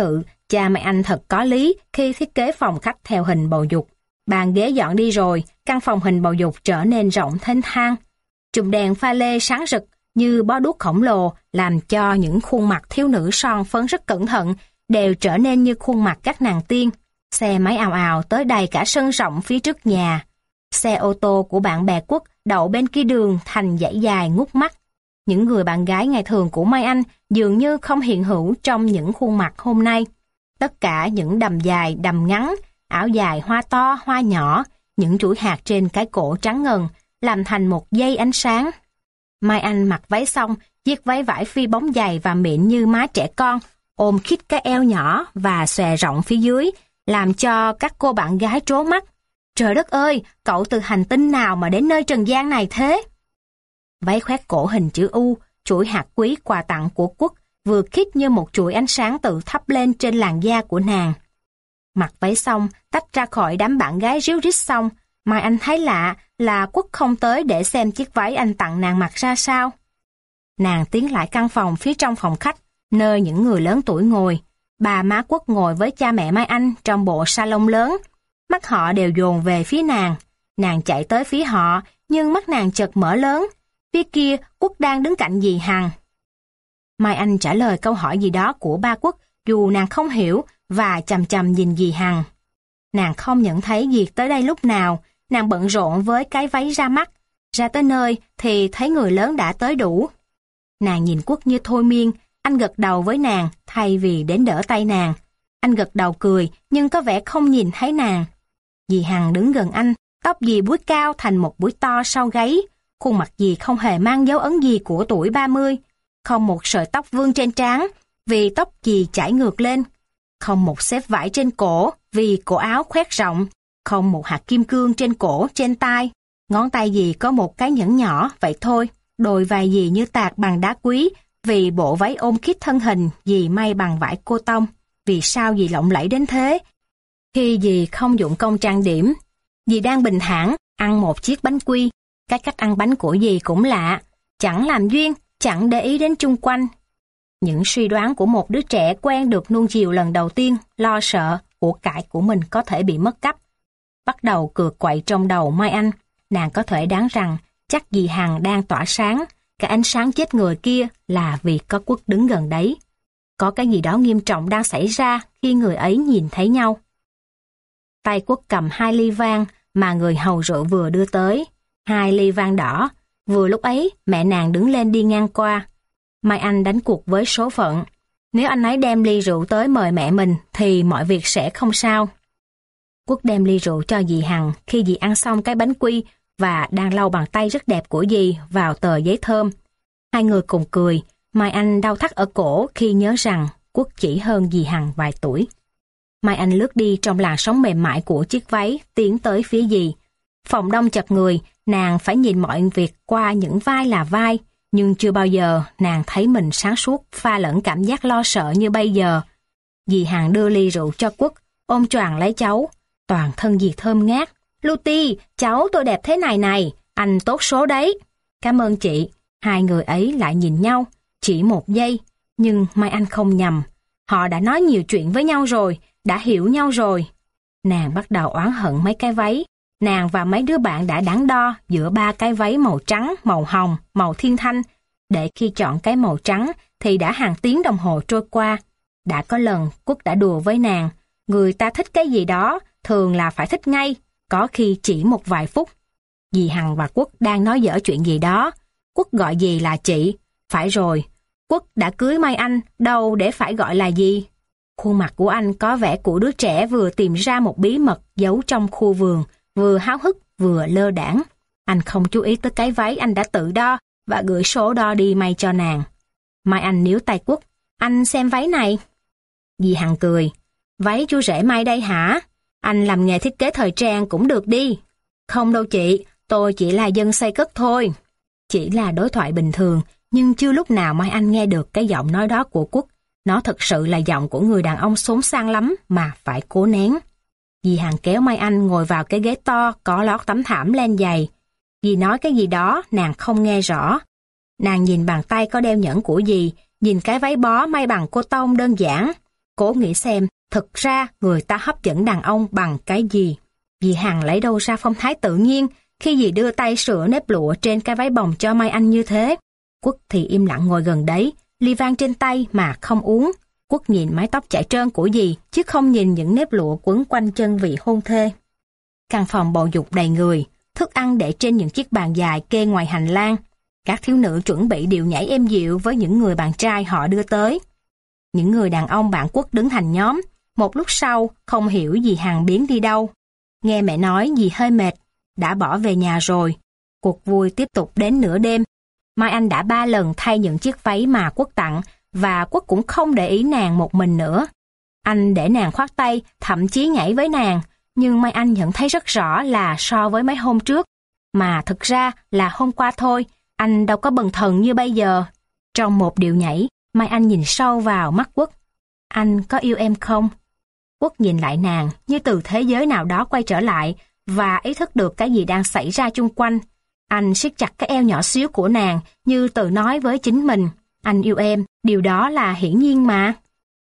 Cha mẹ anh thật có lý khi thiết kế phòng khách theo hình bầu dục. Bàn ghế dọn đi rồi, căn phòng hình bầu dục trở nên rộng thênh thang. Chùm đèn pha lê sáng rực như bó đuốc khổng lồ làm cho những khuôn mặt thiếu nữ son phấn rất cẩn thận đều trở nên như khuôn mặt các nàng tiên. Xe máy ào ào tới đầy cả sân rộng phía trước nhà. Xe ô tô của bạn bè Quốc đậu bên kia đường thành dãy dài ngút mắt. Những người bạn gái ngày thường của Mai Anh dường như không hiện hữu trong những khuôn mặt hôm nay. Tất cả những đầm dài, đầm ngắn, áo dài hoa to, hoa nhỏ, những chuỗi hạt trên cái cổ trắng ngần, làm thành một dây ánh sáng. Mai Anh mặc váy xong, chiếc váy vải phi bóng dày và mịn như má trẻ con, ôm khít cái eo nhỏ và xòe rộng phía dưới, làm cho các cô bạn gái trố mắt. Trời đất ơi, cậu từ hành tinh nào mà đến nơi trần gian này thế? Váy khoét cổ hình chữ U, chuỗi hạt quý quà tặng của Quốc, vừa khít như một chuỗi ánh sáng tự thắp lên trên làn da của nàng. Mặc váy xong, tách ra khỏi đám bạn gái ríu rít xong, Mai Anh thấy lạ là Quốc không tới để xem chiếc váy anh tặng nàng mặc ra sao. Nàng tiến lại căn phòng phía trong phòng khách, nơi những người lớn tuổi ngồi. Bà má Quốc ngồi với cha mẹ Mai Anh trong bộ salon lớn. Mắt họ đều dồn về phía nàng. Nàng chạy tới phía họ, nhưng mắt nàng chợt mở lớn. Phía kia, Quốc đang đứng cạnh dì Hằng. Mai Anh trả lời câu hỏi gì đó của ba Quốc, dù nàng không hiểu, và chằm chằm nhìn dì Hằng. Nàng không nhận thấy Diệt tới đây lúc nào, nàng bận rộn với cái váy ra mắt. Ra tới nơi thì thấy người lớn đã tới đủ. Nàng nhìn Quốc như thôi miên, anh gật đầu với nàng thay vì đến đỡ tay nàng. Anh gật đầu cười nhưng có vẻ không nhìn thấy nàng. Dì Hằng đứng gần anh, tóc dì búi cao thành một búi to sau gáy. Khuôn mặt dì không hề mang dấu ấn gì của tuổi 30. Không một sợi tóc vương trên trán vì tóc dì chảy ngược lên. Không một xếp vải trên cổ vì cổ áo khoét rộng. Không một hạt kim cương trên cổ, trên tai. Ngón tay dì có một cái nhẫn nhỏ, vậy thôi. Đôi vai dì như tạc bằng đá quý vì bộ váy ôm khít thân hình dì may bằng vải cô tông. Vì sao dì lộng lẫy đến thế? Khi dì không dụng công trang điểm, dì đang bình thản ăn một chiếc bánh quy. Cái cách ăn bánh của dì cũng lạ, chẳng làm duyên, chẳng để ý đến chung quanh. Những suy đoán của một đứa trẻ quen được nuông chiều lần đầu tiên, lo sợ của cải của mình có thể bị mất cắp. Bắt đầu cược quậy trong đầu Mai Anh, nàng có thể đoán rằng chắc dì Hằng đang tỏa sáng, cái ánh sáng chết người kia là vì có Quốc đứng gần đấy. Có cái gì đó nghiêm trọng đang xảy ra khi người ấy nhìn thấy nhau. Tay Quốc cầm 2 ly vang mà người hầu rượu vừa đưa tới. 2 ly vang đỏ. Vừa lúc ấy, mẹ nàng đứng lên đi ngang qua. Mai Anh đánh cuộc với số phận. Nếu anh ấy đem ly rượu tới mời mẹ mình, thì mọi việc sẽ không sao. Quốc đem ly rượu cho dì Hằng khi dì ăn xong cái bánh quy và đang lau bàn tay rất đẹp của dì vào tờ giấy thơm. Hai người cùng cười. Mai Anh đau thắt ở cổ khi nhớ rằng Quốc chỉ hơn dì Hằng vài tuổi. Mai Anh lướt đi trong làn sóng mềm mại của chiếc váy, tiến tới phía dì. Phòng đông chật người, nàng phải nhìn mọi việc qua những vai là vai, nhưng chưa bao giờ nàng thấy mình sáng suốt pha lẫn cảm giác lo sợ như bây giờ. Dì Hằng đưa ly rượu cho Quốc, ôm choàng lấy cháu. Toàn thân dì thơm ngát. Luti, cháu tôi đẹp thế này này, anh tốt số đấy. Cảm ơn chị. Hai người ấy lại nhìn nhau, chỉ một giây, nhưng Mai Anh không nhầm. Họ đã nói nhiều chuyện với nhau rồi, đã hiểu nhau rồi. Nàng bắt đầu oán hận mấy cái váy. Nàng và mấy đứa bạn đã đắn đo giữa 3 cái váy màu trắng, màu hồng, màu thiên thanh. Để khi chọn cái màu trắng thì đã hàng tiếng đồng hồ trôi qua. Đã có lần Quốc đã đùa với nàng, người ta thích cái gì đó thường là phải thích ngay, có khi chỉ một vài phút. Dì Hằng và Quốc đang nói dở chuyện gì đó. Quốc gọi dì là chị. Phải rồi, Quốc đã cưới Mai Anh, đâu để phải gọi là gì. Khuôn mặt của anh có vẻ của đứa trẻ vừa tìm ra một bí mật giấu trong khu vườn, vừa háo hức vừa lơ đãng. Anh không chú ý tới cái váy anh đã tự đo và gửi số đo đi may cho nàng. Mai Anh níu tay Quốc. Anh xem váy này. Dì Hằng cười. Váy chú rể may đây hả? Anh làm nghề thiết kế thời trang cũng được đi. Không đâu chị, tôi chỉ là dân xây cất thôi. Chỉ là đối thoại bình thường, nhưng chưa lúc nào Mai Anh nghe được cái giọng nói đó của Quốc. Nó thực sự là giọng của người đàn ông xốn sang lắm mà phải cố nén. Dì Hằng kéo Mai Anh ngồi vào cái ghế to có lót tấm thảm len dày. Dì nói cái gì đó nàng không nghe rõ. Nàng nhìn bàn tay có đeo nhẫn của dì, nhìn cái váy bó may bằng cô tông đơn giản. Cố nghĩ xem Thực ra người ta hấp dẫn đàn ông bằng cái gì? Dì Hằng lấy đâu ra phong thái tự nhiên khi dì đưa tay sửa nếp lụa trên cái váy bồng cho Mai Anh như thế? Quốc thì im lặng ngồi gần đấy, ly vang trên tay mà không uống. Quốc nhìn mái tóc chải trơn của dì, chứ không nhìn những nếp lụa quấn quanh chân vị hôn thê. Căn phòng bầu dục đầy người, thức ăn để trên những chiếc bàn dài kê ngoài hành lang. Các thiếu nữ chuẩn bị điệu nhảy êm dịu với những người bạn trai họ đưa tới. Những người đàn ông bạn Quốc đứng thành nhóm, một lúc sau không hiểu dì Hằng biến đi đâu. Nghe mẹ nói dì hơi mệt, đã bỏ về nhà rồi. Cuộc vui tiếp tục đến nửa đêm. Mai Anh đã 3 lần thay những chiếc váy mà Quốc tặng, và Quốc cũng không để ý nàng một mình nữa. Anh để nàng khoác tay, thậm chí nhảy với nàng, nhưng Mai Anh nhận thấy rất rõ là so với mấy hôm trước, mà thực ra là hôm qua thôi, anh đâu có bần thần như bây giờ. Trong một điệu nhảy, Mai Anh nhìn sâu vào mắt Quốc. Anh có yêu em không? Quốc nhìn lại nàng như từ thế giới nào đó quay trở lại và ý thức được cái gì đang xảy ra chung quanh. Anh siết chặt cái eo nhỏ xíu của nàng như tự nói với chính mình. Anh yêu em, điều đó là hiển nhiên mà.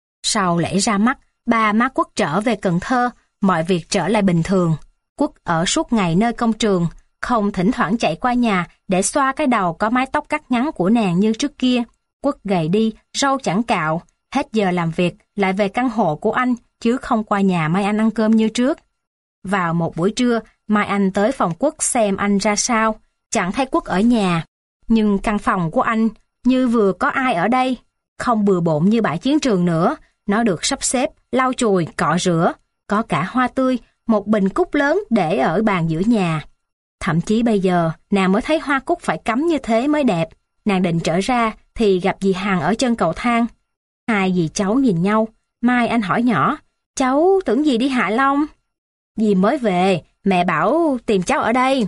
Sau lễ ra mắt, ba má Quốc trở về Cần Thơ, mọi việc trở lại bình thường. Quốc ở suốt ngày nơi công trường, không thỉnh thoảng chạy qua nhà để xoa cái đầu có mái tóc cắt ngắn của nàng như trước kia. Quốc gầy đi, râu chẳng cạo, hết giờ làm việc lại về căn hộ của anh, chứ không qua nhà Mai Anh ăn cơm như trước. Vào một buổi trưa, Mai Anh tới phòng Quốc xem anh ra sao, chẳng thấy Quốc ở nhà. Nhưng căn phòng của anh như vừa có ai ở đây, không bừa bộn như bãi chiến trường nữa, nó được sắp xếp, lau chùi, cọ rửa, có cả hoa tươi, một bình cúc lớn để ở bàn giữa nhà. Thậm chí bây giờ, nàng mới thấy hoa cúc phải cắm như thế mới đẹp. Nàng định trở ra thì gặp dì Hằng ở chân cầu thang. Hai dì cháu nhìn nhau, Mai Anh hỏi nhỏ, cháu tưởng dì đi Hạ Long. Dì mới về, mẹ bảo tìm cháu ở đây.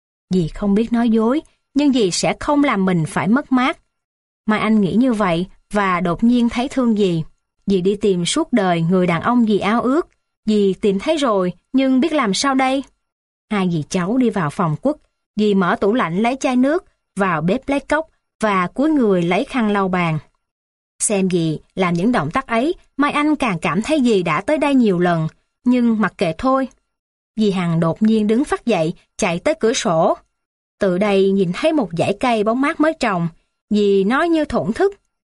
Dì không biết nói dối, nhưng dì sẽ không làm mình phải mất mát. Mai Anh nghĩ như vậy và đột nhiên thấy thương dì. Dì đi tìm suốt đời người đàn ông dì ao ước. Dì tìm thấy rồi, nhưng biết làm sao đây? Hai dì cháu đi vào phòng Quốc. Dì mở tủ lạnh lấy chai nước, vào bếp lấy cốc và cúi người lấy khăn lau bàn. Xem dì làm những động tác ấy, Mai Anh càng cảm thấy dì đã tới đây nhiều lần, nhưng mặc kệ thôi. Dì Hằng đột nhiên đứng phắt dậy, chạy tới cửa sổ. Từ đây nhìn thấy một dãy cây bóng mát mới trồng, dì nói như thổn thức.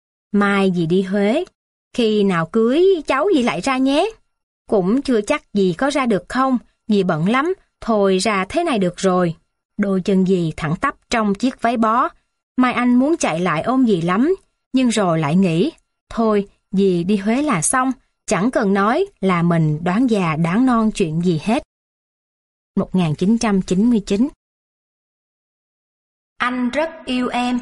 Mai dì đi Huế, khi nào cưới cháu dì lại ra nhé. Cũng chưa chắc dì có ra được không, dì bận lắm, thôi ra thế này được rồi. Đôi chân dì thẳng tắp trong chiếc váy bó. Mai Anh muốn chạy lại ôm dì lắm, nhưng rồi lại nghĩ, thôi dì đi Huế là xong, chẳng cần nói là mình đoán già đoán non chuyện gì hết. 1999. Anh rất yêu em.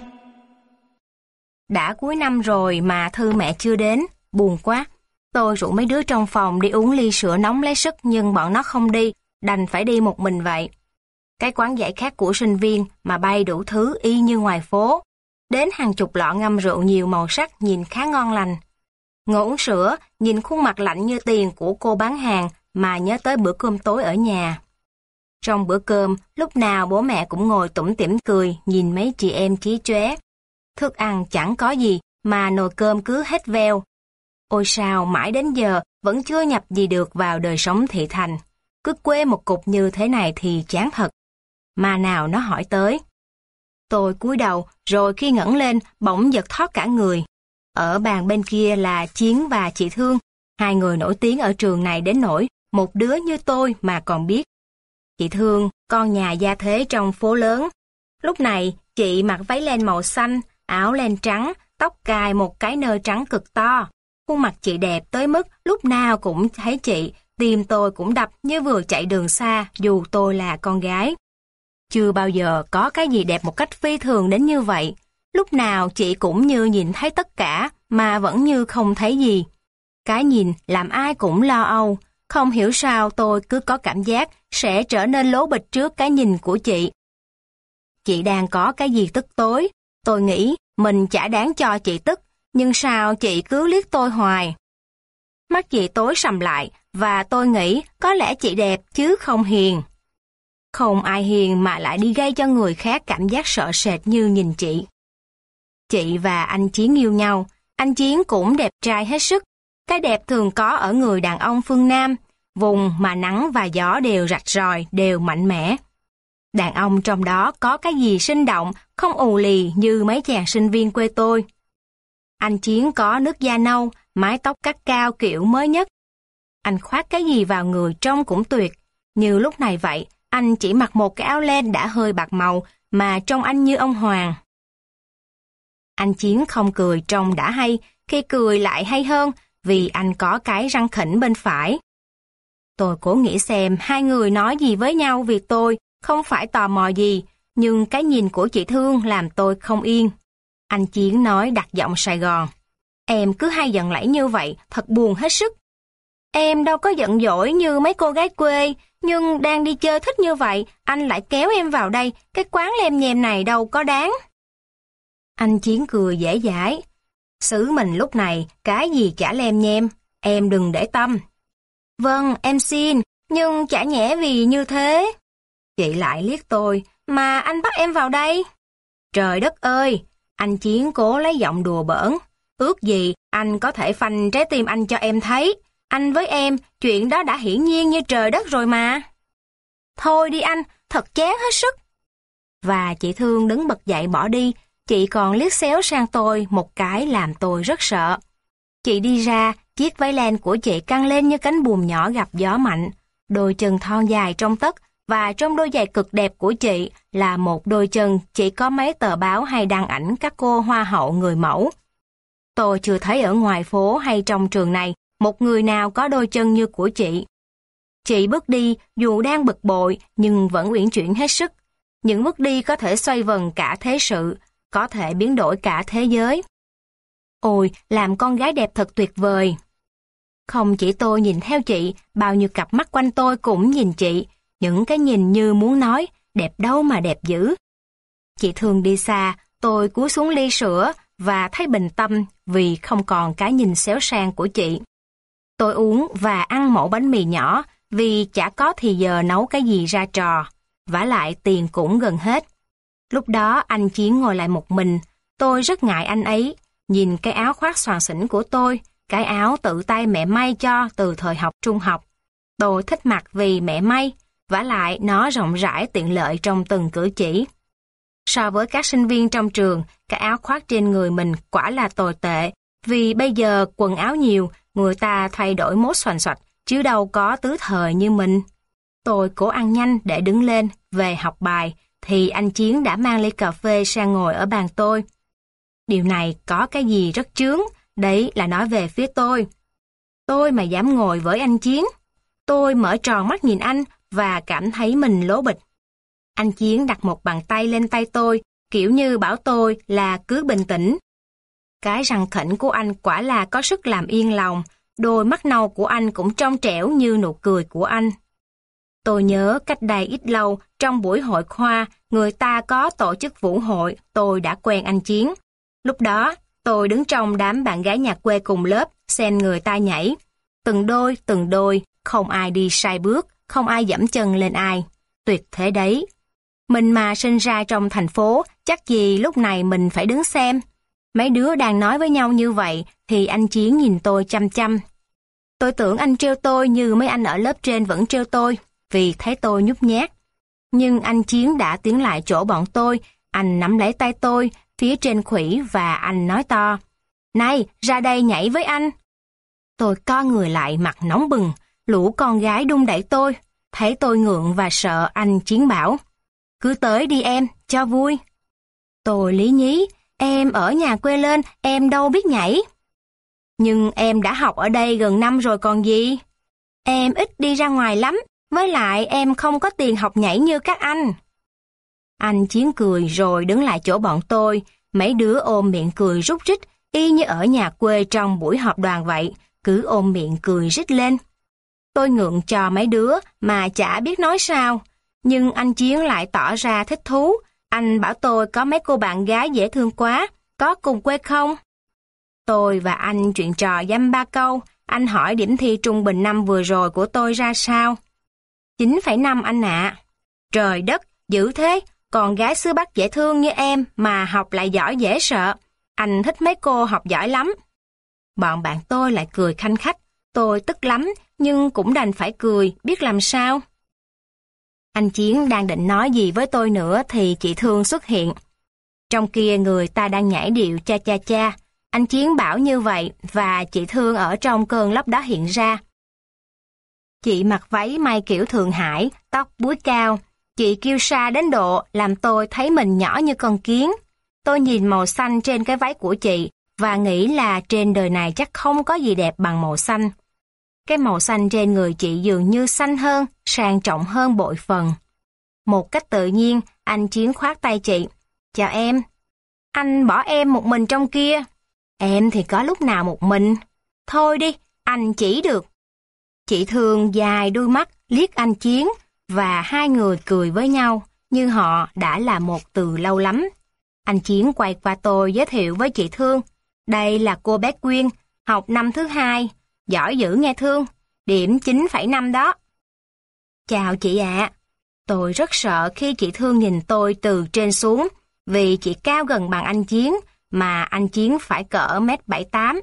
Đã cuối năm rồi mà thư mẹ chưa đến, buồn quá. Tôi rủ mấy đứa trong phòng đi uống ly sữa nóng lấy sức nhưng bọn nó không đi, đành phải đi một mình vậy. Cái quán giải khát của sinh viên mà bày đủ thứ y như ngoài phố. Đến hàng chục lọ ngâm rượu nhiều màu sắc nhìn khá ngon lành. Ngồi uống sữa, nhìn khuôn mặt lạnh như tiền của cô bán hàng mà nhớ tới bữa cơm tối ở nhà. Trong bữa cơm, lúc nào bố mẹ cũng ngồi tủm tỉm cười nhìn mấy chị em chí chóe. Thức ăn chẳng có gì mà nồi cơm cứ hết veo. Ôi sao mãi đến giờ vẫn chưa nhập gì được vào đời sống thị thành. Cứ quê một cục như thế này thì chán thật. Mà nào nó hỏi tới. Tôi cúi đầu rồi khi ngẩng lên bỗng giật thót cả người. Ở bàn bên kia là Chiến và chị Thương, hai người nổi tiếng ở trường này đến nỗi một đứa như tôi mà còn biết. Chị Thương, con nhà gia thế trong phố lớn. Lúc này, chị mặc váy len màu xanh, áo len trắng, tóc cài một cái nơ trắng cực to. Khuôn mặt chị đẹp tới mức lúc nào cũng thấy chị, tim tôi cũng đập như vừa chạy đường xa dù tôi là con gái. Chưa bao giờ có cái gì đẹp một cách phi thường đến như vậy. Lúc nào chị cũng như nhìn thấy tất cả mà vẫn như không thấy gì. Cái nhìn làm ai cũng lo âu. Không hiểu sao tôi cứ có cảm giác sẽ trở nên lố bịch trước cái nhìn của chị. Chị đang có cái gì tức tối. Tôi nghĩ mình chả đáng cho chị tức, nhưng sao chị cứ liếc tôi hoài. Mắt chị tối sầm lại và tôi nghĩ có lẽ chị đẹp chứ không hiền. Không ai hiền mà lại đi gây cho người khác cảm giác sợ sệt như nhìn chị. Chị và anh Chiến yêu nhau, anh Chiến cũng đẹp trai hết sức. Cái đẹp thường có ở người đàn ông phương Nam, vùng mà nắng và gió đều rạch ròi, đều mạnh mẽ. Đàn ông trong đó có cái gì sinh động, không ù lì như mấy chàng sinh viên quê tôi. Anh Chiến có nước da nâu, mái tóc cắt cao kiểu mới nhất. Anh khoác cái gì vào người trông cũng tuyệt. Như lúc này vậy, anh chỉ mặc một cái áo len đã hơi bạc màu mà trông anh như ông hoàng. Anh Chiến không cười trông đã hay, khi cười lại hay hơn vì anh có cái răng khỉnh bên phải. Tôi cố nghĩ xem hai người nói gì với nhau vì tôi không phải tò mò gì, nhưng cái nhìn của chị Thương làm tôi không yên. Anh Chiến nói đặt giọng Sài Gòn. Em cứ hay giận lẫy như vậy, thật buồn hết sức. Em đâu có giận dỗi như mấy cô gái quê, nhưng đang đi chơi thích như vậy, anh lại kéo em vào đây, cái quán lem nhem này đâu có đáng. Anh Chiến cười dễ dãi. Xứ mình lúc này, cái gì chả lem nhem, em đừng để tâm. Vâng, em xin, nhưng chả nhẽ vì như thế. Chị lại liếc tôi, mà anh bắt em vào đây. Trời đất ơi, anh Chiến cố lấy giọng đùa bỡn. Ước gì anh có thể phanh trái tim anh cho em thấy. Anh với em, chuyện đó đã hiển nhiên như trời đất rồi mà. Thôi đi anh, thật chán hết sức. Và chị Thương đứng bật dậy bỏ đi, chị còn liếc xéo sang tôi một cái làm tôi rất sợ. Chị đi ra, chiếc váy len của chị căng lên như cánh buồm nhỏ gặp gió mạnh. Đôi chân thon dài trong tất và trong đôi giày cực đẹp của chị là một đôi chân chỉ có mấy tờ báo hay đăng ảnh các cô hoa hậu người mẫu. Tôi chưa thấy ở ngoài phố hay trong trường này một người nào có đôi chân như của chị. Chị bước đi dù đang bực bội nhưng vẫn uyển chuyển hết sức. Những bước đi có thể xoay vần cả thế sự, có thể biến đổi cả thế giới. Ôi, làm con gái đẹp thật tuyệt vời. Không chỉ tôi nhìn theo chị, bao nhiêu cặp mắt quanh tôi cũng nhìn chị, những cái nhìn như muốn nói, đẹp đâu mà đẹp dữ. Chị Thương đi xa, tôi cúi xuống ly sữa và thấy bình tâm vì không còn cái nhìn xéo sang của chị. Tôi uống và ăn mẩu bánh mì nhỏ vì chả có thì giờ nấu cái gì ra trò, vả lại tiền cũng gần hết. Lúc đó anh Chiến ngồi lại một mình, tôi rất ngại anh ấy, nhìn cái áo khoác xoàng xỉnh của tôi, cái áo tự tay mẹ may cho từ thời học trung học. Tôi thích mặc vì mẹ may, vả lại nó rộng rãi tiện lợi trong từng cử chỉ. So với các sinh viên trong trường, cái áo khoác trên người mình quả là tồi tệ, vì bây giờ quần áo nhiều, người ta thay đổi mốt xoành xoạch, chứ đâu có tứ thời như mình. Tôi cố ăn nhanh để đứng lên, về học bài, thì anh Chiến đã mang ly cà phê sang ngồi ở bàn tôi. Điều này có cái gì rất chướng, đấy là nói về phía tôi. Tôi mà dám ngồi với anh Chiến. Tôi mở tròn mắt nhìn anh và cảm thấy mình lố bịch. Anh Chiến đặt một bàn tay lên tay tôi, kiểu như bảo tôi là cứ bình tĩnh. Cái răng khỉnh của anh quả là có sức làm yên lòng, đôi mắt nâu của anh cũng trong trẻo như nụ cười của anh. Tôi nhớ cách đây ít lâu, trong buổi hội khoa, người ta có tổ chức vũ hội, tôi đã quen anh Chiến. Lúc đó, tôi đứng trong đám bạn gái nhà quê cùng lớp, xem người ta nhảy. Từng đôi, không ai đi sai bước, không ai giẫm chân lên ai. Tuyệt thế đấy. Mình mà sinh ra trong thành phố, chắc gì lúc này mình phải đứng xem. Mấy đứa đang nói với nhau như vậy, thì anh Chiến nhìn tôi chăm chăm. Tôi tưởng anh trêu tôi như mấy anh ở lớp trên vẫn trêu tôi, vì thấy tôi nhút nhát. Nhưng anh Chiến đã tiến lại chỗ bọn tôi, anh nắm lấy tay tôi, phía trên khuỷu và anh nói to. Này, ra đây nhảy với anh. Tôi co người lại mặt nóng bừng, lũ con gái đung đẩy tôi. Thấy tôi ngượng và sợ, anh Chiến bảo. Cứ tới đi em, cho vui. Tôi lý nhí, em ở nhà quê lên, em đâu biết nhảy. Nhưng em đã học ở đây gần năm rồi còn gì. Em ít đi ra ngoài lắm, với lại em không có tiền học nhảy như các anh. Anh Chiến cười rồi đứng lại chỗ bọn tôi, mấy đứa ôm miệng cười rúc rít, y như ở nhà quê trong buổi họp đoàn vậy, cứ ôm miệng cười rít lên. Tôi ngượng cho mấy đứa mà chả biết nói sao, nhưng anh Chiến lại tỏ ra thích thú. Anh bảo tôi có mấy cô bạn gái dễ thương quá, có cùng quê không? Tôi và anh chuyện trò dăm ba câu, anh hỏi điểm thi trung bình năm vừa rồi của tôi ra sao? 9,5 anh ạ. Trời đất, dữ thế, còn gái xứ Bắc dễ thương như em mà học lại giỏi dễ sợ. Anh thích mấy cô học giỏi lắm. Bọn bạn tôi lại cười khanh khách. Tôi tức lắm, nhưng cũng đành phải cười, biết làm sao. Anh Chiến đang định nói gì với tôi nữa thì chị Thương xuất hiện. Trong kia người ta đang nhảy điệu cha cha cha. Anh Chiến bảo như vậy và chị Thương ở trong cơn lốc đó hiện ra. Chị mặc váy may kiểu Thượng Hải, tóc búi cao. Chị kiêu sa đến độ làm tôi thấy mình nhỏ như con kiến. Tôi nhìn màu xanh trên cái váy của chị và nghĩ là trên đời này chắc không có gì đẹp bằng màu xanh. Cái màu xanh trên người chị dường như xanh hơn, sang trọng hơn bội phần. Một cách tự nhiên, anh Chiến khoát tay chị. Chào em. Anh bỏ em một mình trong kia. Em thì có lúc nào một mình. Thôi đi, anh chỉ được. Chị Thương dài đôi mắt liếc anh Chiến và hai người cười với nhau như họ đã là một từ lâu lắm. Anh Chiến quay qua tôi giới thiệu với chị Thương. Đây là cô bé Quyên, học năm thứ 2. Giỏi dữ nghe Thương, điểm 9,5 đó. Chào chị ạ. Tôi rất sợ khi chị Thương nhìn tôi từ trên xuống, vì chị cao gần bằng anh Chiến, mà anh Chiến phải cỡ 1m78.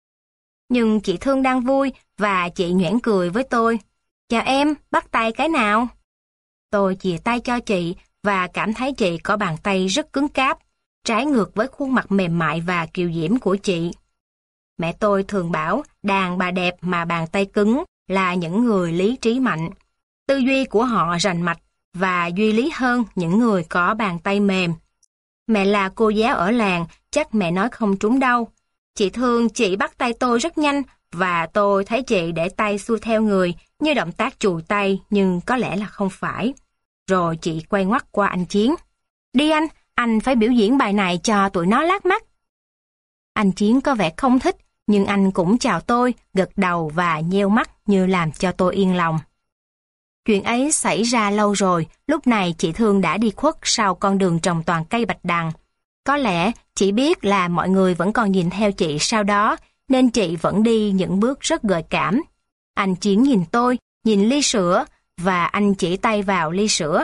Nhưng chị Thương đang vui và chị nhoẻn cười với tôi. Chào em, bắt tay cái nào? Tôi chìa tay cho chị và cảm thấy chị có bàn tay rất cứng cáp, trái ngược với khuôn mặt mềm mại và kiều diễm của chị. Mẹ tôi thường bảo đàn bà đẹp mà bàn tay cứng là những người lý trí mạnh. Tư duy của họ rành mạch và duy lý hơn những người có bàn tay mềm. Mẹ là cô giáo ở làng, chắc mẹ nói không trúng đâu. Chị Thương chỉ bắt tay tôi rất nhanh và tôi thấy chị để tay xuôi theo người như động tác chùi tay nhưng có lẽ là không phải. Rồi chị quay ngoắt qua anh Chiến. Đi anh phải biểu diễn bài này cho tụi nó lác mắt. Anh Chiến có vẻ không thích, nhưng anh cũng chào tôi, gật đầu và nheo mắt như làm cho tôi yên lòng. Chuyện ấy xảy ra lâu rồi, lúc này chị Thương đã đi khuất sau con đường trồng toàn cây bạch đằng. Có lẽ chị biết là mọi người vẫn còn nhìn theo chị sau đó, nên chị vẫn đi những bước rất gợi cảm. Anh Chiến nhìn tôi, nhìn ly sữa, và anh chỉ tay vào ly sữa.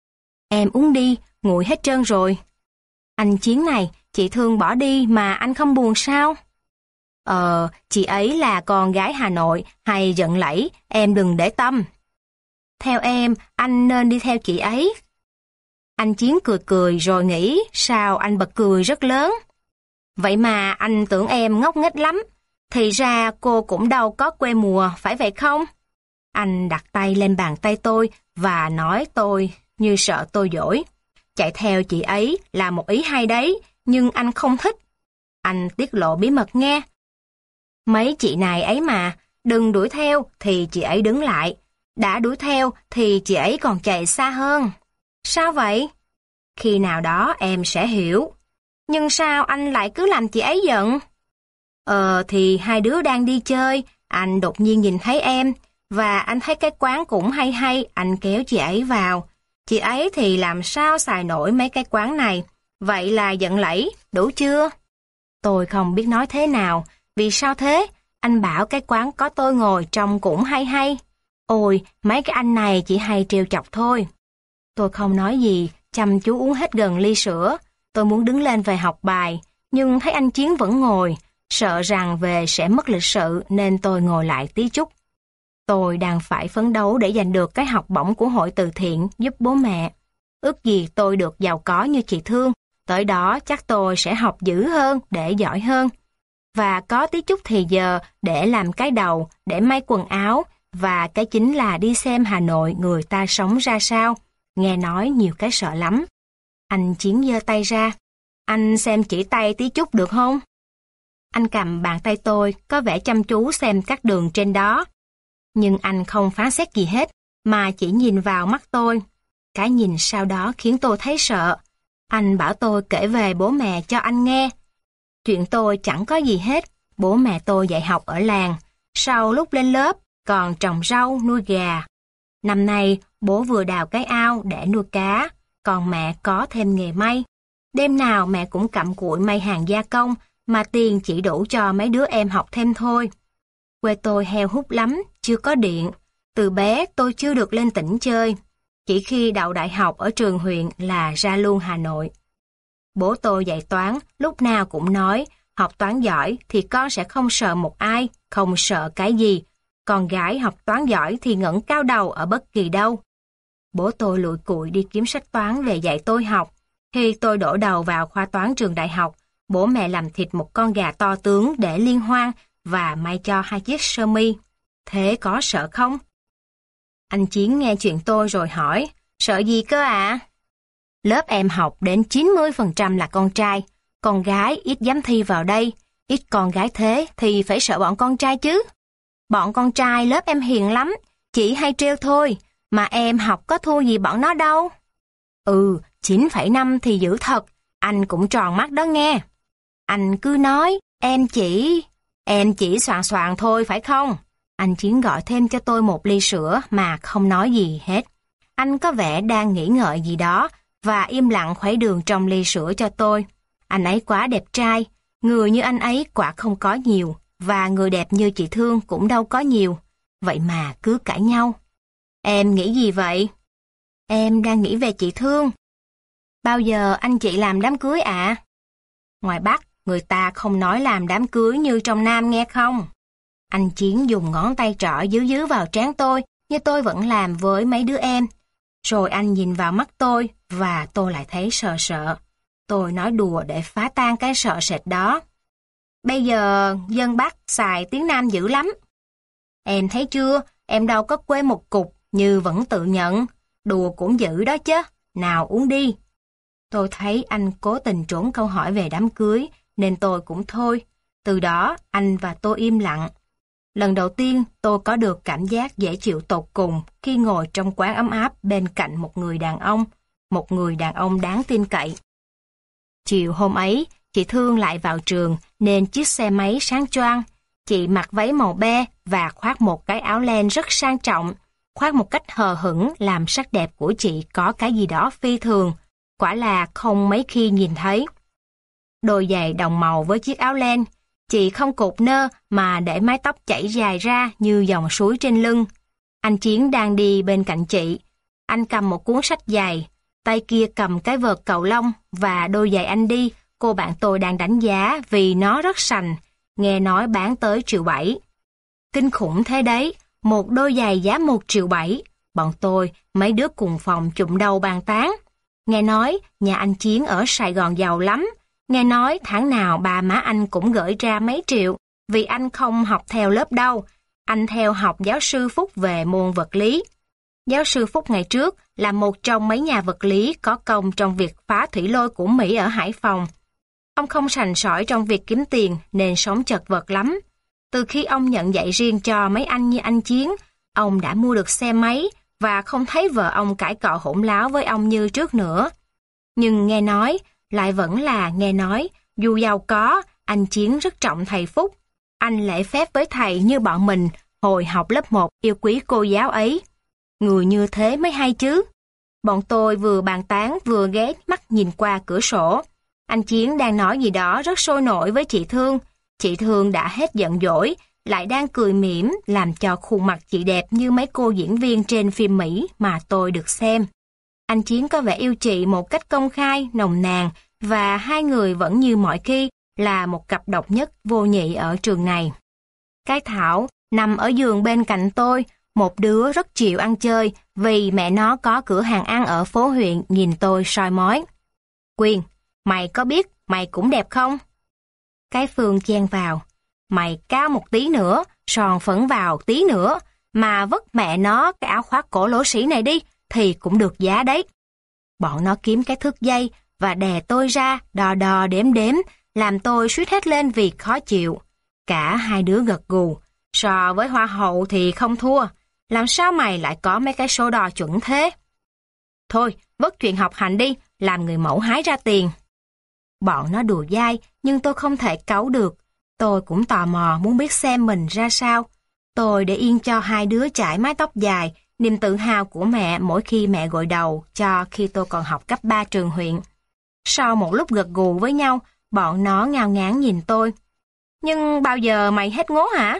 Em uống đi, nguội hết trơn rồi. Anh Chiến này, chị Thương bỏ đi mà anh không buồn sao? Chị ấy là con gái Hà Nội hay giận lẫy, em đừng để tâm. Theo em, anh nên đi theo chị ấy. Anh Chiến cười cười rồi nghĩ sao anh bật cười rất lớn. Vậy mà anh tưởng em ngốc nghếch lắm. Thì ra cô cũng đâu có quê mùa, phải vậy không? Anh đặt tay lên bàn tay tôi và nói tôi như sợ tôi dỗi. Chạy theo chị ấy là một ý hay đấy, nhưng anh không thích. Anh tiết lộ bí mật nghe. Mấy chị này ấy mà, đừng đuổi theo thì chị ấy đứng lại. Đã đuổi theo thì chị ấy còn chạy xa hơn. Sao vậy? Khi nào đó em sẽ hiểu. Nhưng sao anh lại cứ làm chị ấy giận? Thì hai đứa đang đi chơi, anh đột nhiên nhìn thấy em, và anh thấy cái quán cũng hay hay, anh kéo chị ấy vào. Chị ấy thì làm sao xài nổi mấy cái quán này, vậy là giận lẫy, đủ chưa? Tôi không biết nói thế nào, vì sao thế? Anh bảo cái quán có tôi ngồi trông cũng hay hay. Ôi, mấy cái anh này chỉ hay trêu chọc thôi. Tôi không nói gì, chăm chú uống hết gần ly sữa. Tôi muốn đứng lên về học bài, nhưng thấy anh Chiến vẫn ngồi. Sợ rằng về sẽ mất lịch sự nên tôi ngồi lại tí chút. Tôi đang phải phấn đấu để giành được cái học bổng của hội từ thiện giúp bố mẹ. Ước gì tôi được giàu có như chị Thương, tới đó chắc tôi sẽ học dữ hơn để giỏi hơn. Và có tí chút thì giờ để làm cái đầu, để may quần áo, và cái chính là đi xem Hà Nội người ta sống ra sao. Nghe nói nhiều cái sợ lắm. Anh Chiến giơ tay ra. Anh xem chỉ tay tí chút được không? Anh cầm bàn tay tôi, có vẻ chăm chú xem các đường trên đó. Nhưng anh không phán xét gì hết, mà chỉ nhìn vào mắt tôi. Cái nhìn sau đó khiến tôi thấy sợ. Anh bảo tôi kể về bố mẹ cho anh nghe. Chuyện tôi chẳng có gì hết. Bố mẹ tôi dạy học ở làng. Sau lúc lên lớp, còn trồng rau, nuôi gà. Năm nay, bố vừa đào cái ao để nuôi cá, còn mẹ có thêm nghề may. Đêm nào mẹ cũng cặm cụi may hàng gia công, mà tiền chỉ đủ cho mấy đứa em học thêm thôi. Quê tôi heo hút lắm, chưa có điện. Từ bé tôi chưa được lên tỉnh chơi. Chỉ khi đậu đại học ở trường huyện là ra luôn Hà Nội. Bố tôi dạy toán, lúc nào cũng nói, học toán giỏi thì con sẽ không sợ một ai, không sợ cái gì. Con gái học toán giỏi thì ngẩng cao đầu ở bất kỳ đâu. Bố tôi lụi cụi đi kiếm sách toán về dạy tôi học. Khi tôi đổ đầu vào khoa toán trường đại học, bố mẹ làm thịt một con gà to tướng để liên hoan và may cho 2 chiếc sơ mi. Thế có sợ không? Anh Chiến nghe chuyện tôi rồi hỏi, sợ gì cơ ạ? Lớp em học đến 90% là con trai, con gái ít dám thi vào đây, ít con gái thế thì phải sợ bọn con trai chứ. Bọn con trai lớp em hiền lắm, chỉ hay trêu thôi, mà em học có thua gì bọn nó đâu. 9,5 thì dữ thật, anh cũng tròn mắt đó nghe. Anh cứ nói, em chỉ soàn soàn thôi phải không? Anh Chiến gọi thêm cho tôi một ly sữa mà không nói gì hết. Anh có vẻ đang nghĩ ngợi gì đó và im lặng khuấy đường trong ly sữa cho tôi. Anh ấy quá đẹp trai, người như anh ấy quả không có nhiều, và người đẹp như chị Thương cũng đâu có nhiều. Vậy mà cứ cãi nhau. Em nghĩ gì vậy? Em đang nghĩ về chị Thương. Bao giờ anh chị làm đám cưới ạ? Ngoài Bắc, người ta không nói làm đám cưới như trong Nam nghe không? Anh Chiến dùng ngón tay trỏ díu vào trán tôi, như tôi vẫn làm với mấy đứa em. Rồi anh nhìn vào mắt tôi, và tôi lại thấy sợ sợ. Tôi nói đùa để phá tan cái sợ sệt đó. Bây giờ, dân Bắc xài tiếng Nam dữ lắm. Em thấy chưa, em đâu có quê một cục, như vẫn tự nhận. Đùa cũng dữ đó chứ, nào uống đi. Tôi thấy anh cố tình trốn câu hỏi về đám cưới, nên tôi cũng thôi. Từ đó, anh và tôi im lặng. Lần đầu tiên, tôi có được cảm giác dễ chịu tột cùng khi ngồi trong quán ấm áp bên cạnh một người đàn ông đáng tin cậy. Chiều hôm ấy, chị Thương lại vào trường nên chiếc xe máy sáng choang. Chị mặc váy màu be và khoác một cái áo len rất sang trọng, khoác một cách hờ hững làm sắc đẹp của chị có cái gì đó phi thường, quả là không mấy khi nhìn thấy. Đôi giày đồng màu với chiếc áo len, chị không cột nơ mà để mái tóc chảy dài ra như dòng suối trên lưng. Anh Chiến đang đi bên cạnh chị. Anh cầm một cuốn sách dày, tay kia cầm cái vợt cầu lông và đôi giày anh đi, cô bạn tôi đang đánh giá vì nó rất sành, nghe nói bán tới 1,7 triệu. Kinh khủng thế đấy, một đôi giày giá 1,7 triệu. Bọn tôi, mấy đứa cùng phòng chụm đầu bàn tán. Nghe nói nhà anh Chiến ở Sài Gòn giàu lắm, nghe nói tháng nào bà má anh cũng gửi ra mấy triệu, vì anh không học theo lớp đâu, anh theo học giáo sư Phúc về môn vật lý. Giáo sư Phúc ngày trước là một trong mấy nhà vật lý có công trong việc phá thủy lôi của Mỹ ở Hải Phòng. Ông không sành sỏi trong việc kiếm tiền nên sống chật vật lắm. Từ khi ông nhận dạy riêng cho mấy anh như anh Chiến, ông đã mua được xe máy và không thấy vợ ông cãi cọ hỗn láo với ông như trước nữa. Nhưng nghe nói, lại vẫn là nghe nói, dù giàu có, anh Chiến rất trọng thầy Phúc. Anh lễ phép với thầy như bọn mình hồi học lớp 1 yêu quý cô giáo ấy. Người như thế mới hay chứ. Bọn tôi vừa bàn tán vừa ghé mắt nhìn qua cửa sổ. Anh Chiến đang nói gì đó rất sôi nổi với chị Thương. Chị Thương đã hết giận dỗi, lại đang cười mỉm làm cho khuôn mặt chị đẹp như mấy cô diễn viên trên phim Mỹ mà tôi được xem. Anh Chiến có vẻ yêu chị một cách công khai, nồng nàn và hai người vẫn như mọi khi là một cặp độc nhất vô nhị ở trường này. Cái Thảo nằm ở giường bên cạnh tôi, một đứa rất chịu ăn chơi vì mẹ nó có cửa hàng ăn ở phố huyện nhìn tôi soi mói. Quyên, mày có biết mày cũng đẹp không? Cái Phương chen vào. Mày cao một tí nữa, sòn phấn vào tí nữa, mà vất mẹ nó cái áo khoác cổ lỗ sĩ này đi, thì cũng được giá đấy. Bọn nó kiếm cái thước dây và đè tôi ra, đo đo đếm đếm, làm tôi suýt hết lên vì khó chịu. Cả hai đứa gật gù. So với hoa hậu thì không thua. Làm sao mày lại có mấy cái số đo chuẩn thế? Thôi, vất chuyện học hành đi, làm người mẫu hái ra tiền. Bọn nó đùa dai, nhưng tôi không thể cáu được. Tôi cũng tò mò muốn biết xem mình ra sao. Tôi để yên cho hai đứa chải mái tóc dài, niềm tự hào của mẹ mỗi khi mẹ gội đầu cho khi tôi còn học cấp 3 trường huyện. Sau một lúc gật gù với nhau, bọn nó ngao ngán nhìn tôi. Nhưng bao giờ mày hết ngố hả?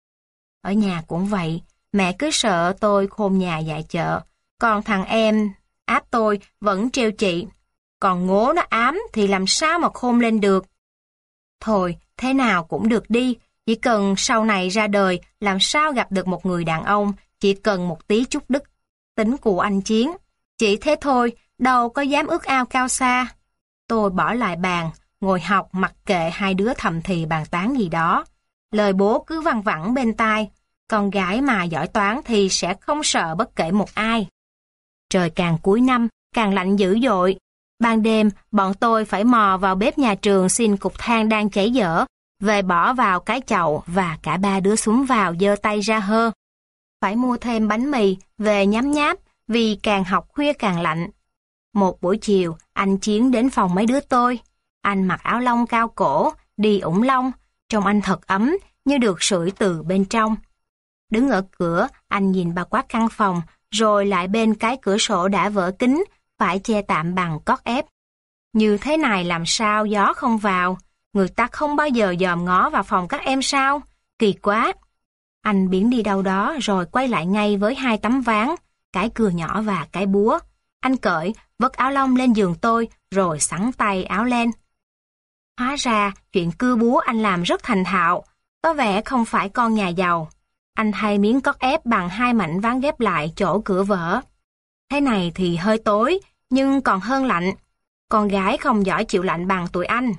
Ở nhà cũng vậy, mẹ cứ sợ tôi khôn nhà dại chợ. Còn thằng em áp tôi vẫn trêu chị. Còn ngố nó ám thì làm sao mà khôn lên được. Thôi, thế nào cũng được đi, chỉ cần sau này ra đời làm sao gặp được một người đàn ông, chỉ cần một tí chút đức tính của anh Chiến. Chỉ thế thôi, đâu có dám ước ao cao xa. Tôi bỏ lại bàn, ngồi học mặc kệ hai đứa thầm thì bàn tán gì đó. Lời bố cứ văng vẳng bên tai, con gái mà giỏi toán thì sẽ không sợ bất kể một ai. Trời càng cuối năm, càng lạnh dữ dội. Ban đêm, bọn tôi phải mò vào bếp nhà trường xin cục than đang cháy dở, về bỏ vào cái chậu và cả ba đứa xuống vào giơ tay ra hơ. Phải mua thêm bánh mì, về nhấm nháp, vì càng học khuya càng lạnh. Một buổi chiều, anh Chiến đến phòng mấy đứa tôi. Anh mặc áo lông cao cổ, đi ủng lông, trông anh thật ấm, như được sưởi từ bên trong. Đứng ở cửa, anh nhìn bao quát căn phòng, rồi lại bên cái cửa sổ đã vỡ kính, phải che tạm bằng cót ép. Như thế này làm sao gió không vào? Người ta không bao giờ dòm ngó vào phòng các em sao? Kỳ quá! Anh biến đi đâu đó rồi quay lại ngay với hai tấm ván, cái cưa nhỏ và cái búa. Anh cởi, vất áo lông lên giường tôi, rồi xắn tay áo len. Hóa ra, chuyện cưa búa anh làm rất thành thạo, có vẻ không phải con nhà giàu. Anh thay miếng cót ép bằng hai mảnh ván ghép lại chỗ cửa vỡ. Thế này thì hơi tối, nhưng còn hơn lạnh. Con gái không giỏi chịu lạnh bằng tụi anh.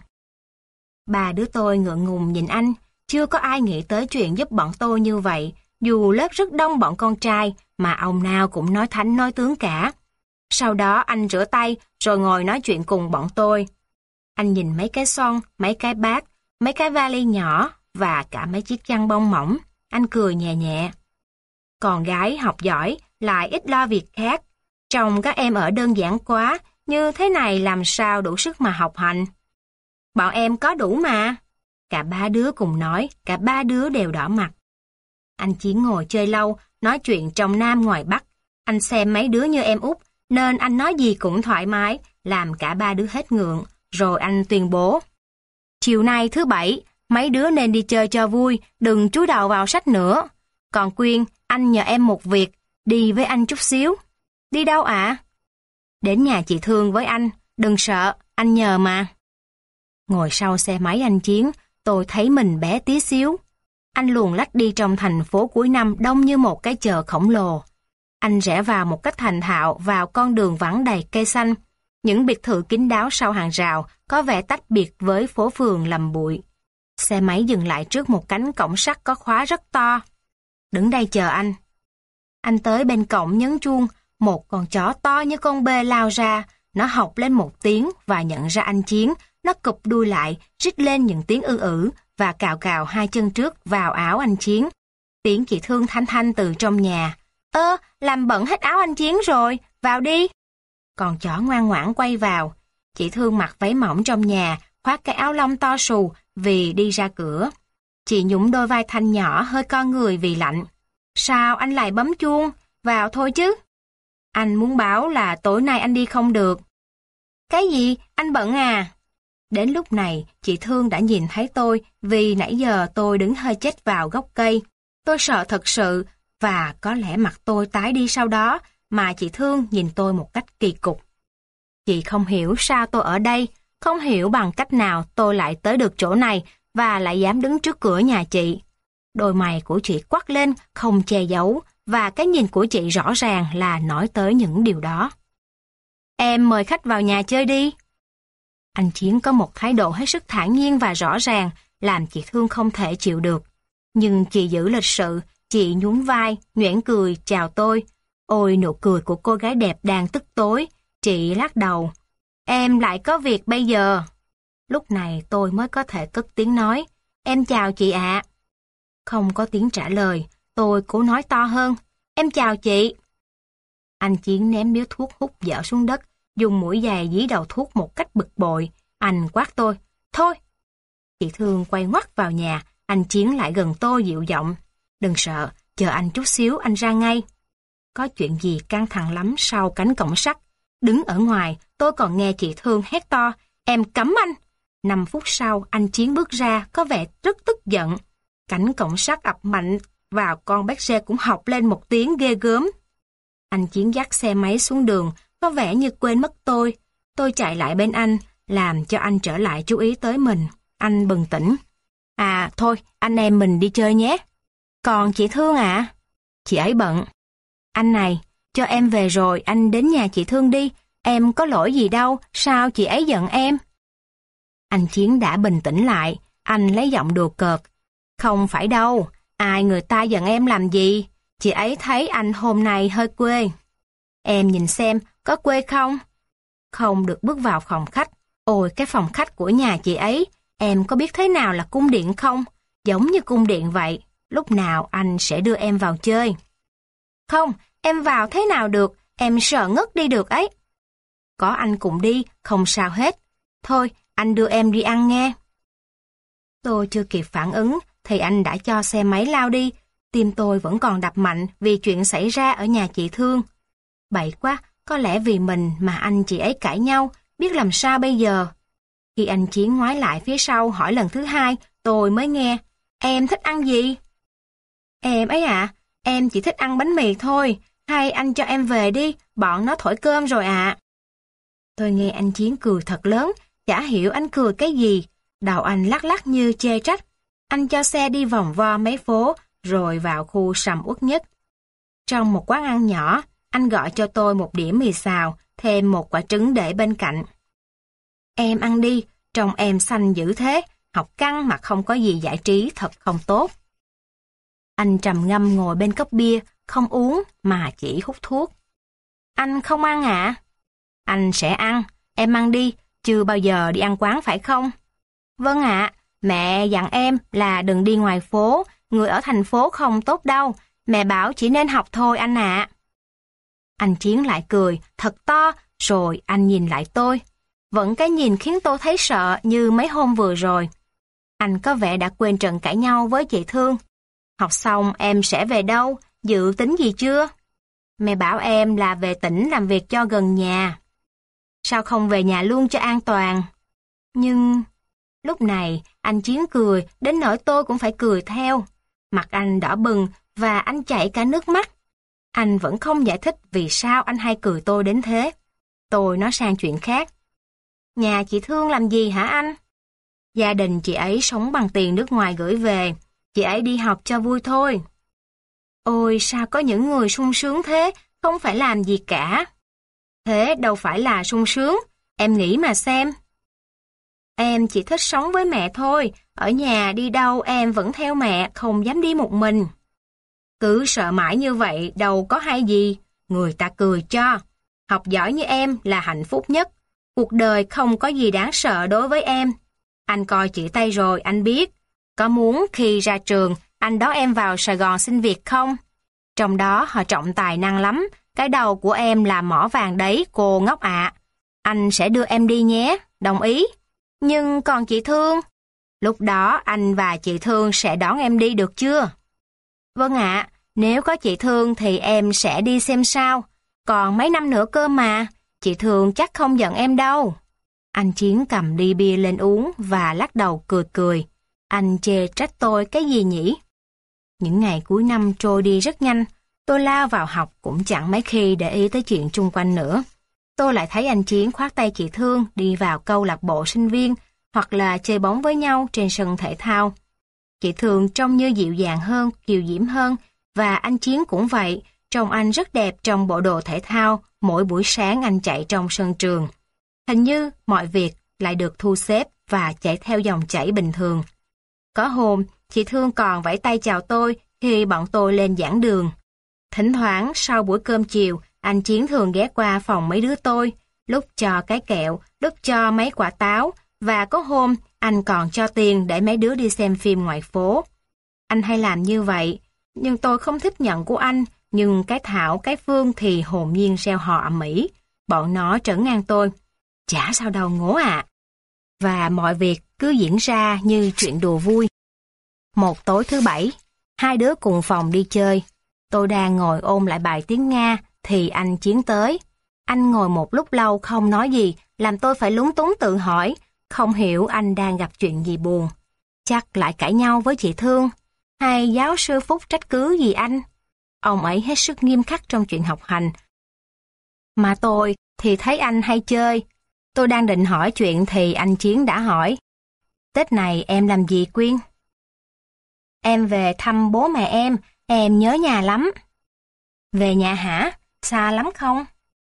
Ba đứa tôi ngượng ngùng nhìn anh, chưa có ai nghĩ tới chuyện giúp bọn tôi như vậy, dù lớp rất đông bọn con trai, mà ông nào cũng nói thánh nói tướng cả. Sau đó anh rửa tay, rồi ngồi nói chuyện cùng bọn tôi. Anh nhìn mấy cái son, mấy cái bát, mấy cái vali nhỏ, và cả mấy chiếc chăn bông mỏng. Anh cười nhẹ nhẹ. Con gái học giỏi, lại ít lo việc khác. Trông các em ở đơn giản quá, như thế này làm sao đủ sức mà học hành. Bọn em có đủ mà. Cả ba đứa cùng nói, cả ba đứa đều đỏ mặt. Anh Chiến ngồi chơi lâu, nói chuyện trong Nam ngoài Bắc. Anh xem mấy đứa như em út, nên anh nói gì cũng thoải mái, làm cả ba đứa hết ngượng. Rồi anh tuyên bố. Chiều nay thứ Bảy, mấy đứa nên đi chơi cho vui, đừng chúi đầu vào sách nữa. Còn Quyên, anh nhờ em một việc, đi với anh chút xíu. Đi đâu ạ? Đến nhà chị Thương với anh, đừng sợ, anh nhờ mà. Ngồi sau xe máy anh Chiến, tôi thấy mình bé tí xíu. Anh luồn lách đi trong thành phố cuối năm đông như một cái chợ khổng lồ. Anh rẽ vào một cách thành thạo vào con đường vắng đầy cây xanh. Những biệt thự kín đáo sau hàng rào có vẻ tách biệt với phố phường lầm bụi. Xe máy dừng lại trước một cánh cổng sắt có khóa rất to. Đứng đây chờ anh. Anh tới bên cổng nhấn chuông, một con chó to như con bê lao ra. Nó hộc lên một tiếng và nhận ra anh Chiến. Nó cụp đuôi lại, rít lên những tiếng ư và cào cào hai chân trước vào áo anh Chiến. Tiếng chị Thương thanh thanh từ trong nhà. Làm bẩn hết áo anh Chiến rồi, vào đi. Con chó ngoan ngoãn quay vào. Chị Thương mặc váy mỏng trong nhà, khoác cái áo lông to xù vì đi ra cửa. Chị nhúng đôi vai thanh nhỏ hơi co người vì lạnh. Sao anh lại bấm chuông? Vào thôi chứ. Anh muốn báo là tối nay anh đi không được. Cái gì? Anh bận à? Đến lúc này, chị Thương đã nhìn thấy tôi vì nãy giờ tôi đứng hơi chết vào gốc cây. Tôi sợ thật sự và có lẽ mặt tôi tái đi sau đó mà chị Thương nhìn tôi một cách kỳ cục. Chị không hiểu sao tôi ở đây, không hiểu bằng cách nào tôi lại tới được chỗ này và lại dám đứng trước cửa nhà chị. Đôi mày của chị quắt lên không che giấu và cái nhìn của chị rõ ràng là nói tới những điều đó. Em mời khách vào nhà chơi đi. Anh Chiến có một thái độ hết sức thản nhiên và rõ ràng, làm chị Thương không thể chịu được. Nhưng chị giữ lịch sự, chị nhún vai, nhoẻn cười, chào tôi. Ôi nụ cười của cô gái đẹp đang tức tối, chị lắc đầu. Em lại có việc bây giờ. Lúc này tôi mới có thể cất tiếng nói, em chào chị ạ. Không có tiếng trả lời, tôi cố nói to hơn, em chào chị. Anh Chiến ném điếu thuốc hút dở xuống đất, dùng mũi giày dí đầu thuốc một cách bực bội. Anh quát tôi, thôi. Chị Thương quay ngoắt vào nhà, anh Chiến lại gần tôi dịu giọng. Đừng sợ, chờ anh chút xíu anh ra ngay. Có chuyện gì căng thẳng lắm sau cánh cổng sắt. Đứng ở ngoài, tôi còn nghe chị Thương hét to, em cấm anh. 5 phút sau, anh Chiến bước ra, có vẻ rất tức giận. Cánh cổng sắt ập mạnh vào con béc xe cũng hộc lên một tiếng ghê gớm. Anh Chiến dắt xe máy xuống đường, có vẻ như quên mất tôi. Tôi chạy lại bên anh, làm cho anh trở lại chú ý tới mình. Anh bừng tỉnh. À thôi, anh em mình đi chơi nhé. Còn chị Thương ạ? Chị ấy bận. Anh này, cho em về rồi anh đến nhà chị Thương đi. Em có lỗi gì đâu, sao chị ấy giận em? Anh Chiến đã bình tĩnh lại, anh lấy giọng đùa cợt. Không phải đâu, ai người ta giận em làm gì? Chị ấy thấy anh hôm nay hơi quê. Em nhìn xem, có quê không? Không được bước vào phòng khách. Ôi, cái phòng khách của nhà chị ấy, em có biết thế nào là cung điện không? Giống như cung điện vậy, lúc nào anh sẽ đưa em vào chơi. Không, em vào thế nào được, em sợ ngất đi được ấy. Có anh cùng đi, không sao hết. Thôi, anh đưa em đi ăn nghe. Tôi chưa kịp phản ứng, thì anh đã cho xe máy lao đi. Tim tôi vẫn còn đập mạnh vì chuyện xảy ra ở nhà chị Thương. Bậy quá, có lẽ vì mình mà anh chị ấy cãi nhau, biết làm sao bây giờ. Khi anh Chiến ngoái lại phía sau hỏi lần thứ hai, tôi mới nghe, em thích ăn gì? Em ấy ạ, em chỉ thích ăn bánh mì thôi, hay anh cho em về đi, bọn nó thổi cơm rồi ạ. Tôi nghe anh Chiến cười thật lớn, chả hiểu anh cười cái gì, đầu anh lắc lắc như chê trách. Anh cho xe đi vòng vo mấy phố, rồi vào khu sầm uất nhất. Trong một quán ăn nhỏ, anh gọi cho tôi một đĩa mì xào, thêm một quả trứng để bên cạnh. Em ăn đi, trông em xanh dữ thế, học căng mà không có gì giải trí thật không tốt. Anh trầm ngâm ngồi bên cốc bia, không uống mà chỉ hút thuốc. Anh không ăn ạ? Anh sẽ ăn, em ăn đi, chưa bao giờ đi ăn quán phải không? Vâng ạ, mẹ dặn em là đừng đi ngoài phố, người ở thành phố không tốt đâu, mẹ bảo chỉ nên học thôi anh ạ. Anh Chiến lại cười, thật to, rồi anh nhìn lại tôi. Vẫn cái nhìn khiến tôi thấy sợ như mấy hôm vừa rồi. Anh có vẻ đã quên trận cãi nhau với chị Thương. Học xong em sẽ về đâu, dự tính gì chưa? Mẹ bảo em là về tỉnh làm việc cho gần nhà. Sao không về nhà luôn cho an toàn? Nhưng... Lúc này, anh Chiến cười, đến nỗi tôi cũng phải cười theo. Mặt anh đỏ bừng và anh chảy cả nước mắt. Anh vẫn không giải thích vì sao anh hay cười tôi đến thế. Tôi nói sang chuyện khác. Nhà chị Thương làm gì hả anh? Gia đình chị ấy sống bằng tiền nước ngoài gửi về. Chị ấy đi học cho vui thôi. Ôi sao có những người sung sướng thế, không phải làm gì cả. Thế đâu phải là sung sướng, em nghĩ mà xem. Em chỉ thích sống với mẹ thôi, ở nhà đi đâu em vẫn theo mẹ, không dám đi một mình. Cứ sợ mãi như vậy đâu có hay gì, người ta cười cho. Học giỏi như em là hạnh phúc nhất, cuộc đời không có gì đáng sợ đối với em. Anh coi chỉ tay rồi anh biết, có muốn khi ra trường anh đón em vào Sài Gòn xin việc không? Trong đó họ trọng tài năng lắm, cái đầu của em là mỏ vàng đấy cô ngốc ạ. Anh sẽ đưa em đi nhé, đồng ý. Nhưng còn chị Thương? Lúc đó anh và chị Thương sẽ đón em đi được chưa? Vâng ạ, nếu có chị Thương thì em sẽ đi xem sao. Còn mấy năm nữa cơ mà, chị Thương chắc không giận em đâu. Anh Chiến cầm ly bia lên uống và lắc đầu cười cười. Anh chê trách tôi cái gì nhỉ? Những ngày cuối năm trôi đi rất nhanh, tôi lao vào học cũng chẳng mấy khi để ý tới chuyện chung quanh nữa. Tôi lại thấy anh Chiến khoác tay chị Thương đi vào câu lạc bộ sinh viên hoặc là chơi bóng với nhau trên sân thể thao. Chị Thương trông như dịu dàng hơn, kiều diễm hơn và anh Chiến cũng vậy, trông anh rất đẹp trong bộ đồ thể thao mỗi buổi sáng anh chạy trong sân trường. Hình như mọi việc lại được thu xếp và chạy theo dòng chảy bình thường. Có hôm, chị Thương còn vẫy tay chào tôi khi bọn tôi lên giảng đường. Thỉnh thoảng sau buổi cơm chiều, anh Chiến thường ghé qua phòng mấy đứa tôi, lúc cho cái kẹo, lúc cho mấy quả táo, và có hôm anh còn cho tiền để mấy đứa đi xem phim ngoài phố. Anh hay làm như vậy, nhưng tôi không thích nhận của anh, nhưng cái Thảo, cái Phương thì hồn nhiên reo hò ầm ĩ. Bọn nó trấn an tôi. Chả sao đâu ngố ạ. Và mọi việc cứ diễn ra như chuyện đùa vui. Một tối thứ Bảy, hai đứa cùng phòng đi chơi. Tôi đang ngồi ôn lại bài tiếng Nga thì anh Chiến tới. Anh ngồi một lúc lâu không nói gì, làm tôi phải lúng túng tự hỏi, không hiểu anh đang gặp chuyện gì buồn. Chắc lại cãi nhau với chị Thương, hay giáo sư Phúc trách cứ gì anh. Ông ấy hết sức nghiêm khắc trong chuyện học hành. Mà tôi thì thấy anh hay chơi. Tôi đang định hỏi chuyện thì anh Chiến đã hỏi. Tết này em làm gì Quyên? Em về thăm bố mẹ em nhớ nhà lắm. Về nhà hả? Xa lắm không?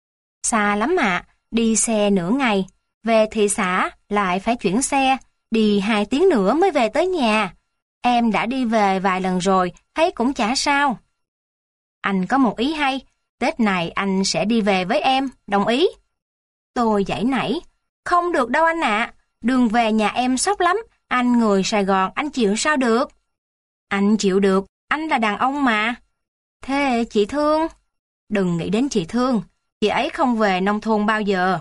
Xa lắm ạ, đi xe nửa ngày. Về thị xã lại phải chuyển xe, đi 2 tiếng nữa mới về tới nhà. Em đã đi về vài lần rồi, thấy cũng chả sao. Anh có một ý hay, Tết này anh sẽ đi về với em, đồng ý? Tôi giãy nảy, không được đâu anh ạ, đường về nhà em sốc lắm, anh người Sài Gòn anh chịu sao được? Anh chịu được, anh là đàn ông mà. Thế chị Thương? Đừng nghĩ đến chị Thương, chị ấy không về nông thôn bao giờ.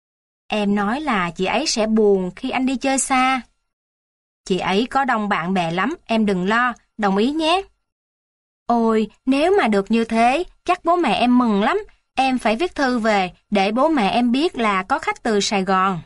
Em nói là chị ấy sẽ buồn khi anh đi chơi xa. Chị ấy có đông bạn bè lắm, em đừng lo, đồng ý nhé. Ôi, nếu mà được như thế, chắc bố mẹ em mừng lắm. Em phải viết thư về để bố mẹ em biết là có khách từ Sài Gòn.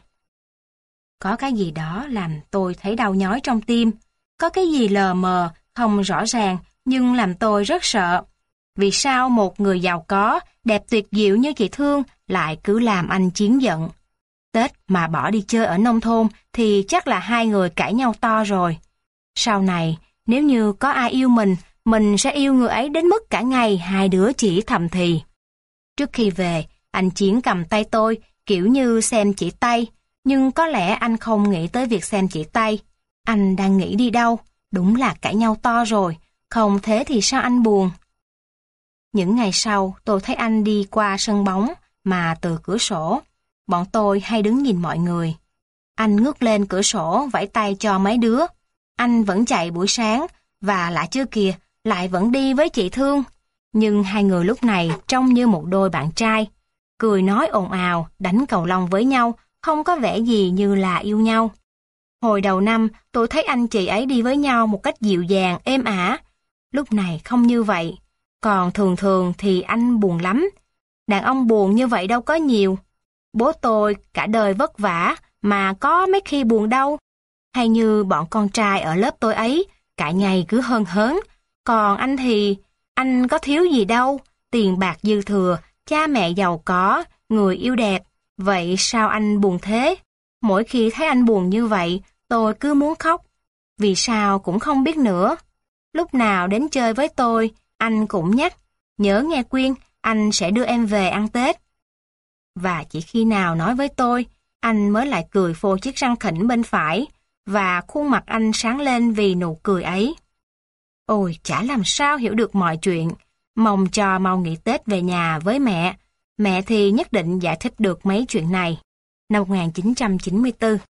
Có cái gì đó làm tôi thấy đau nhói trong tim. Có cái gì lờ mờ, không rõ ràng, nhưng làm tôi rất sợ. Vì sao một người giàu có, đẹp tuyệt diệu như chị Thương lại cứ làm anh chiến giận? Tết mà bỏ đi chơi ở nông thôn thì chắc là hai người cãi nhau to rồi. Sau này, nếu như có ai yêu mình sẽ yêu người ấy đến mức cả ngày hai đứa chỉ thầm thì. Trước khi về, anh Chiến cầm tay tôi, kiểu như xem chỉ tay, nhưng có lẽ anh không nghĩ tới việc xem chỉ tay. Anh đang nghĩ đi đâu, đúng là cãi nhau to rồi, không thế thì sao anh buồn. Những ngày sau, tôi thấy anh đi qua sân bóng, mà từ cửa sổ. Bọn tôi hay đứng nhìn mọi người. Anh ngước lên cửa sổ vẫy tay cho mấy đứa. Anh vẫn chạy buổi sáng, và lạ chưa kìa, lại vẫn đi với chị Thương. Nhưng hai người lúc này trông như một đôi bạn trai. Cười nói ồn ào, đánh cầu lông với nhau, không có vẻ gì như là yêu nhau. Hồi đầu năm, tôi thấy anh chị ấy đi với nhau một cách dịu dàng, êm ả. Lúc này không như vậy. Còn thường thường thì anh buồn lắm. Đàn ông buồn như vậy đâu có nhiều. Bố tôi cả đời vất vả mà có mấy khi buồn đâu. Hay như bọn con trai ở lớp tôi ấy, cả ngày cứ hân hớn. Còn anh thì, anh có thiếu gì đâu, tiền bạc dư thừa, cha mẹ giàu có, người yêu đẹp. Vậy sao anh buồn thế? Mỗi khi thấy anh buồn như vậy, tôi cứ muốn khóc. Vì sao cũng không biết nữa. Lúc nào đến chơi với tôi, anh cũng nhắc, nhớ nghe Quyên, anh sẽ đưa em về ăn Tết. Và chỉ khi nào nói với tôi, anh mới lại cười phô chiếc răng khỉnh bên phải, và khuôn mặt anh sáng lên vì nụ cười ấy. Ôi, chả làm sao hiểu được mọi chuyện, mong cho mau nghỉ Tết về nhà với mẹ thì nhất định giải thích được mấy chuyện này. Năm 1994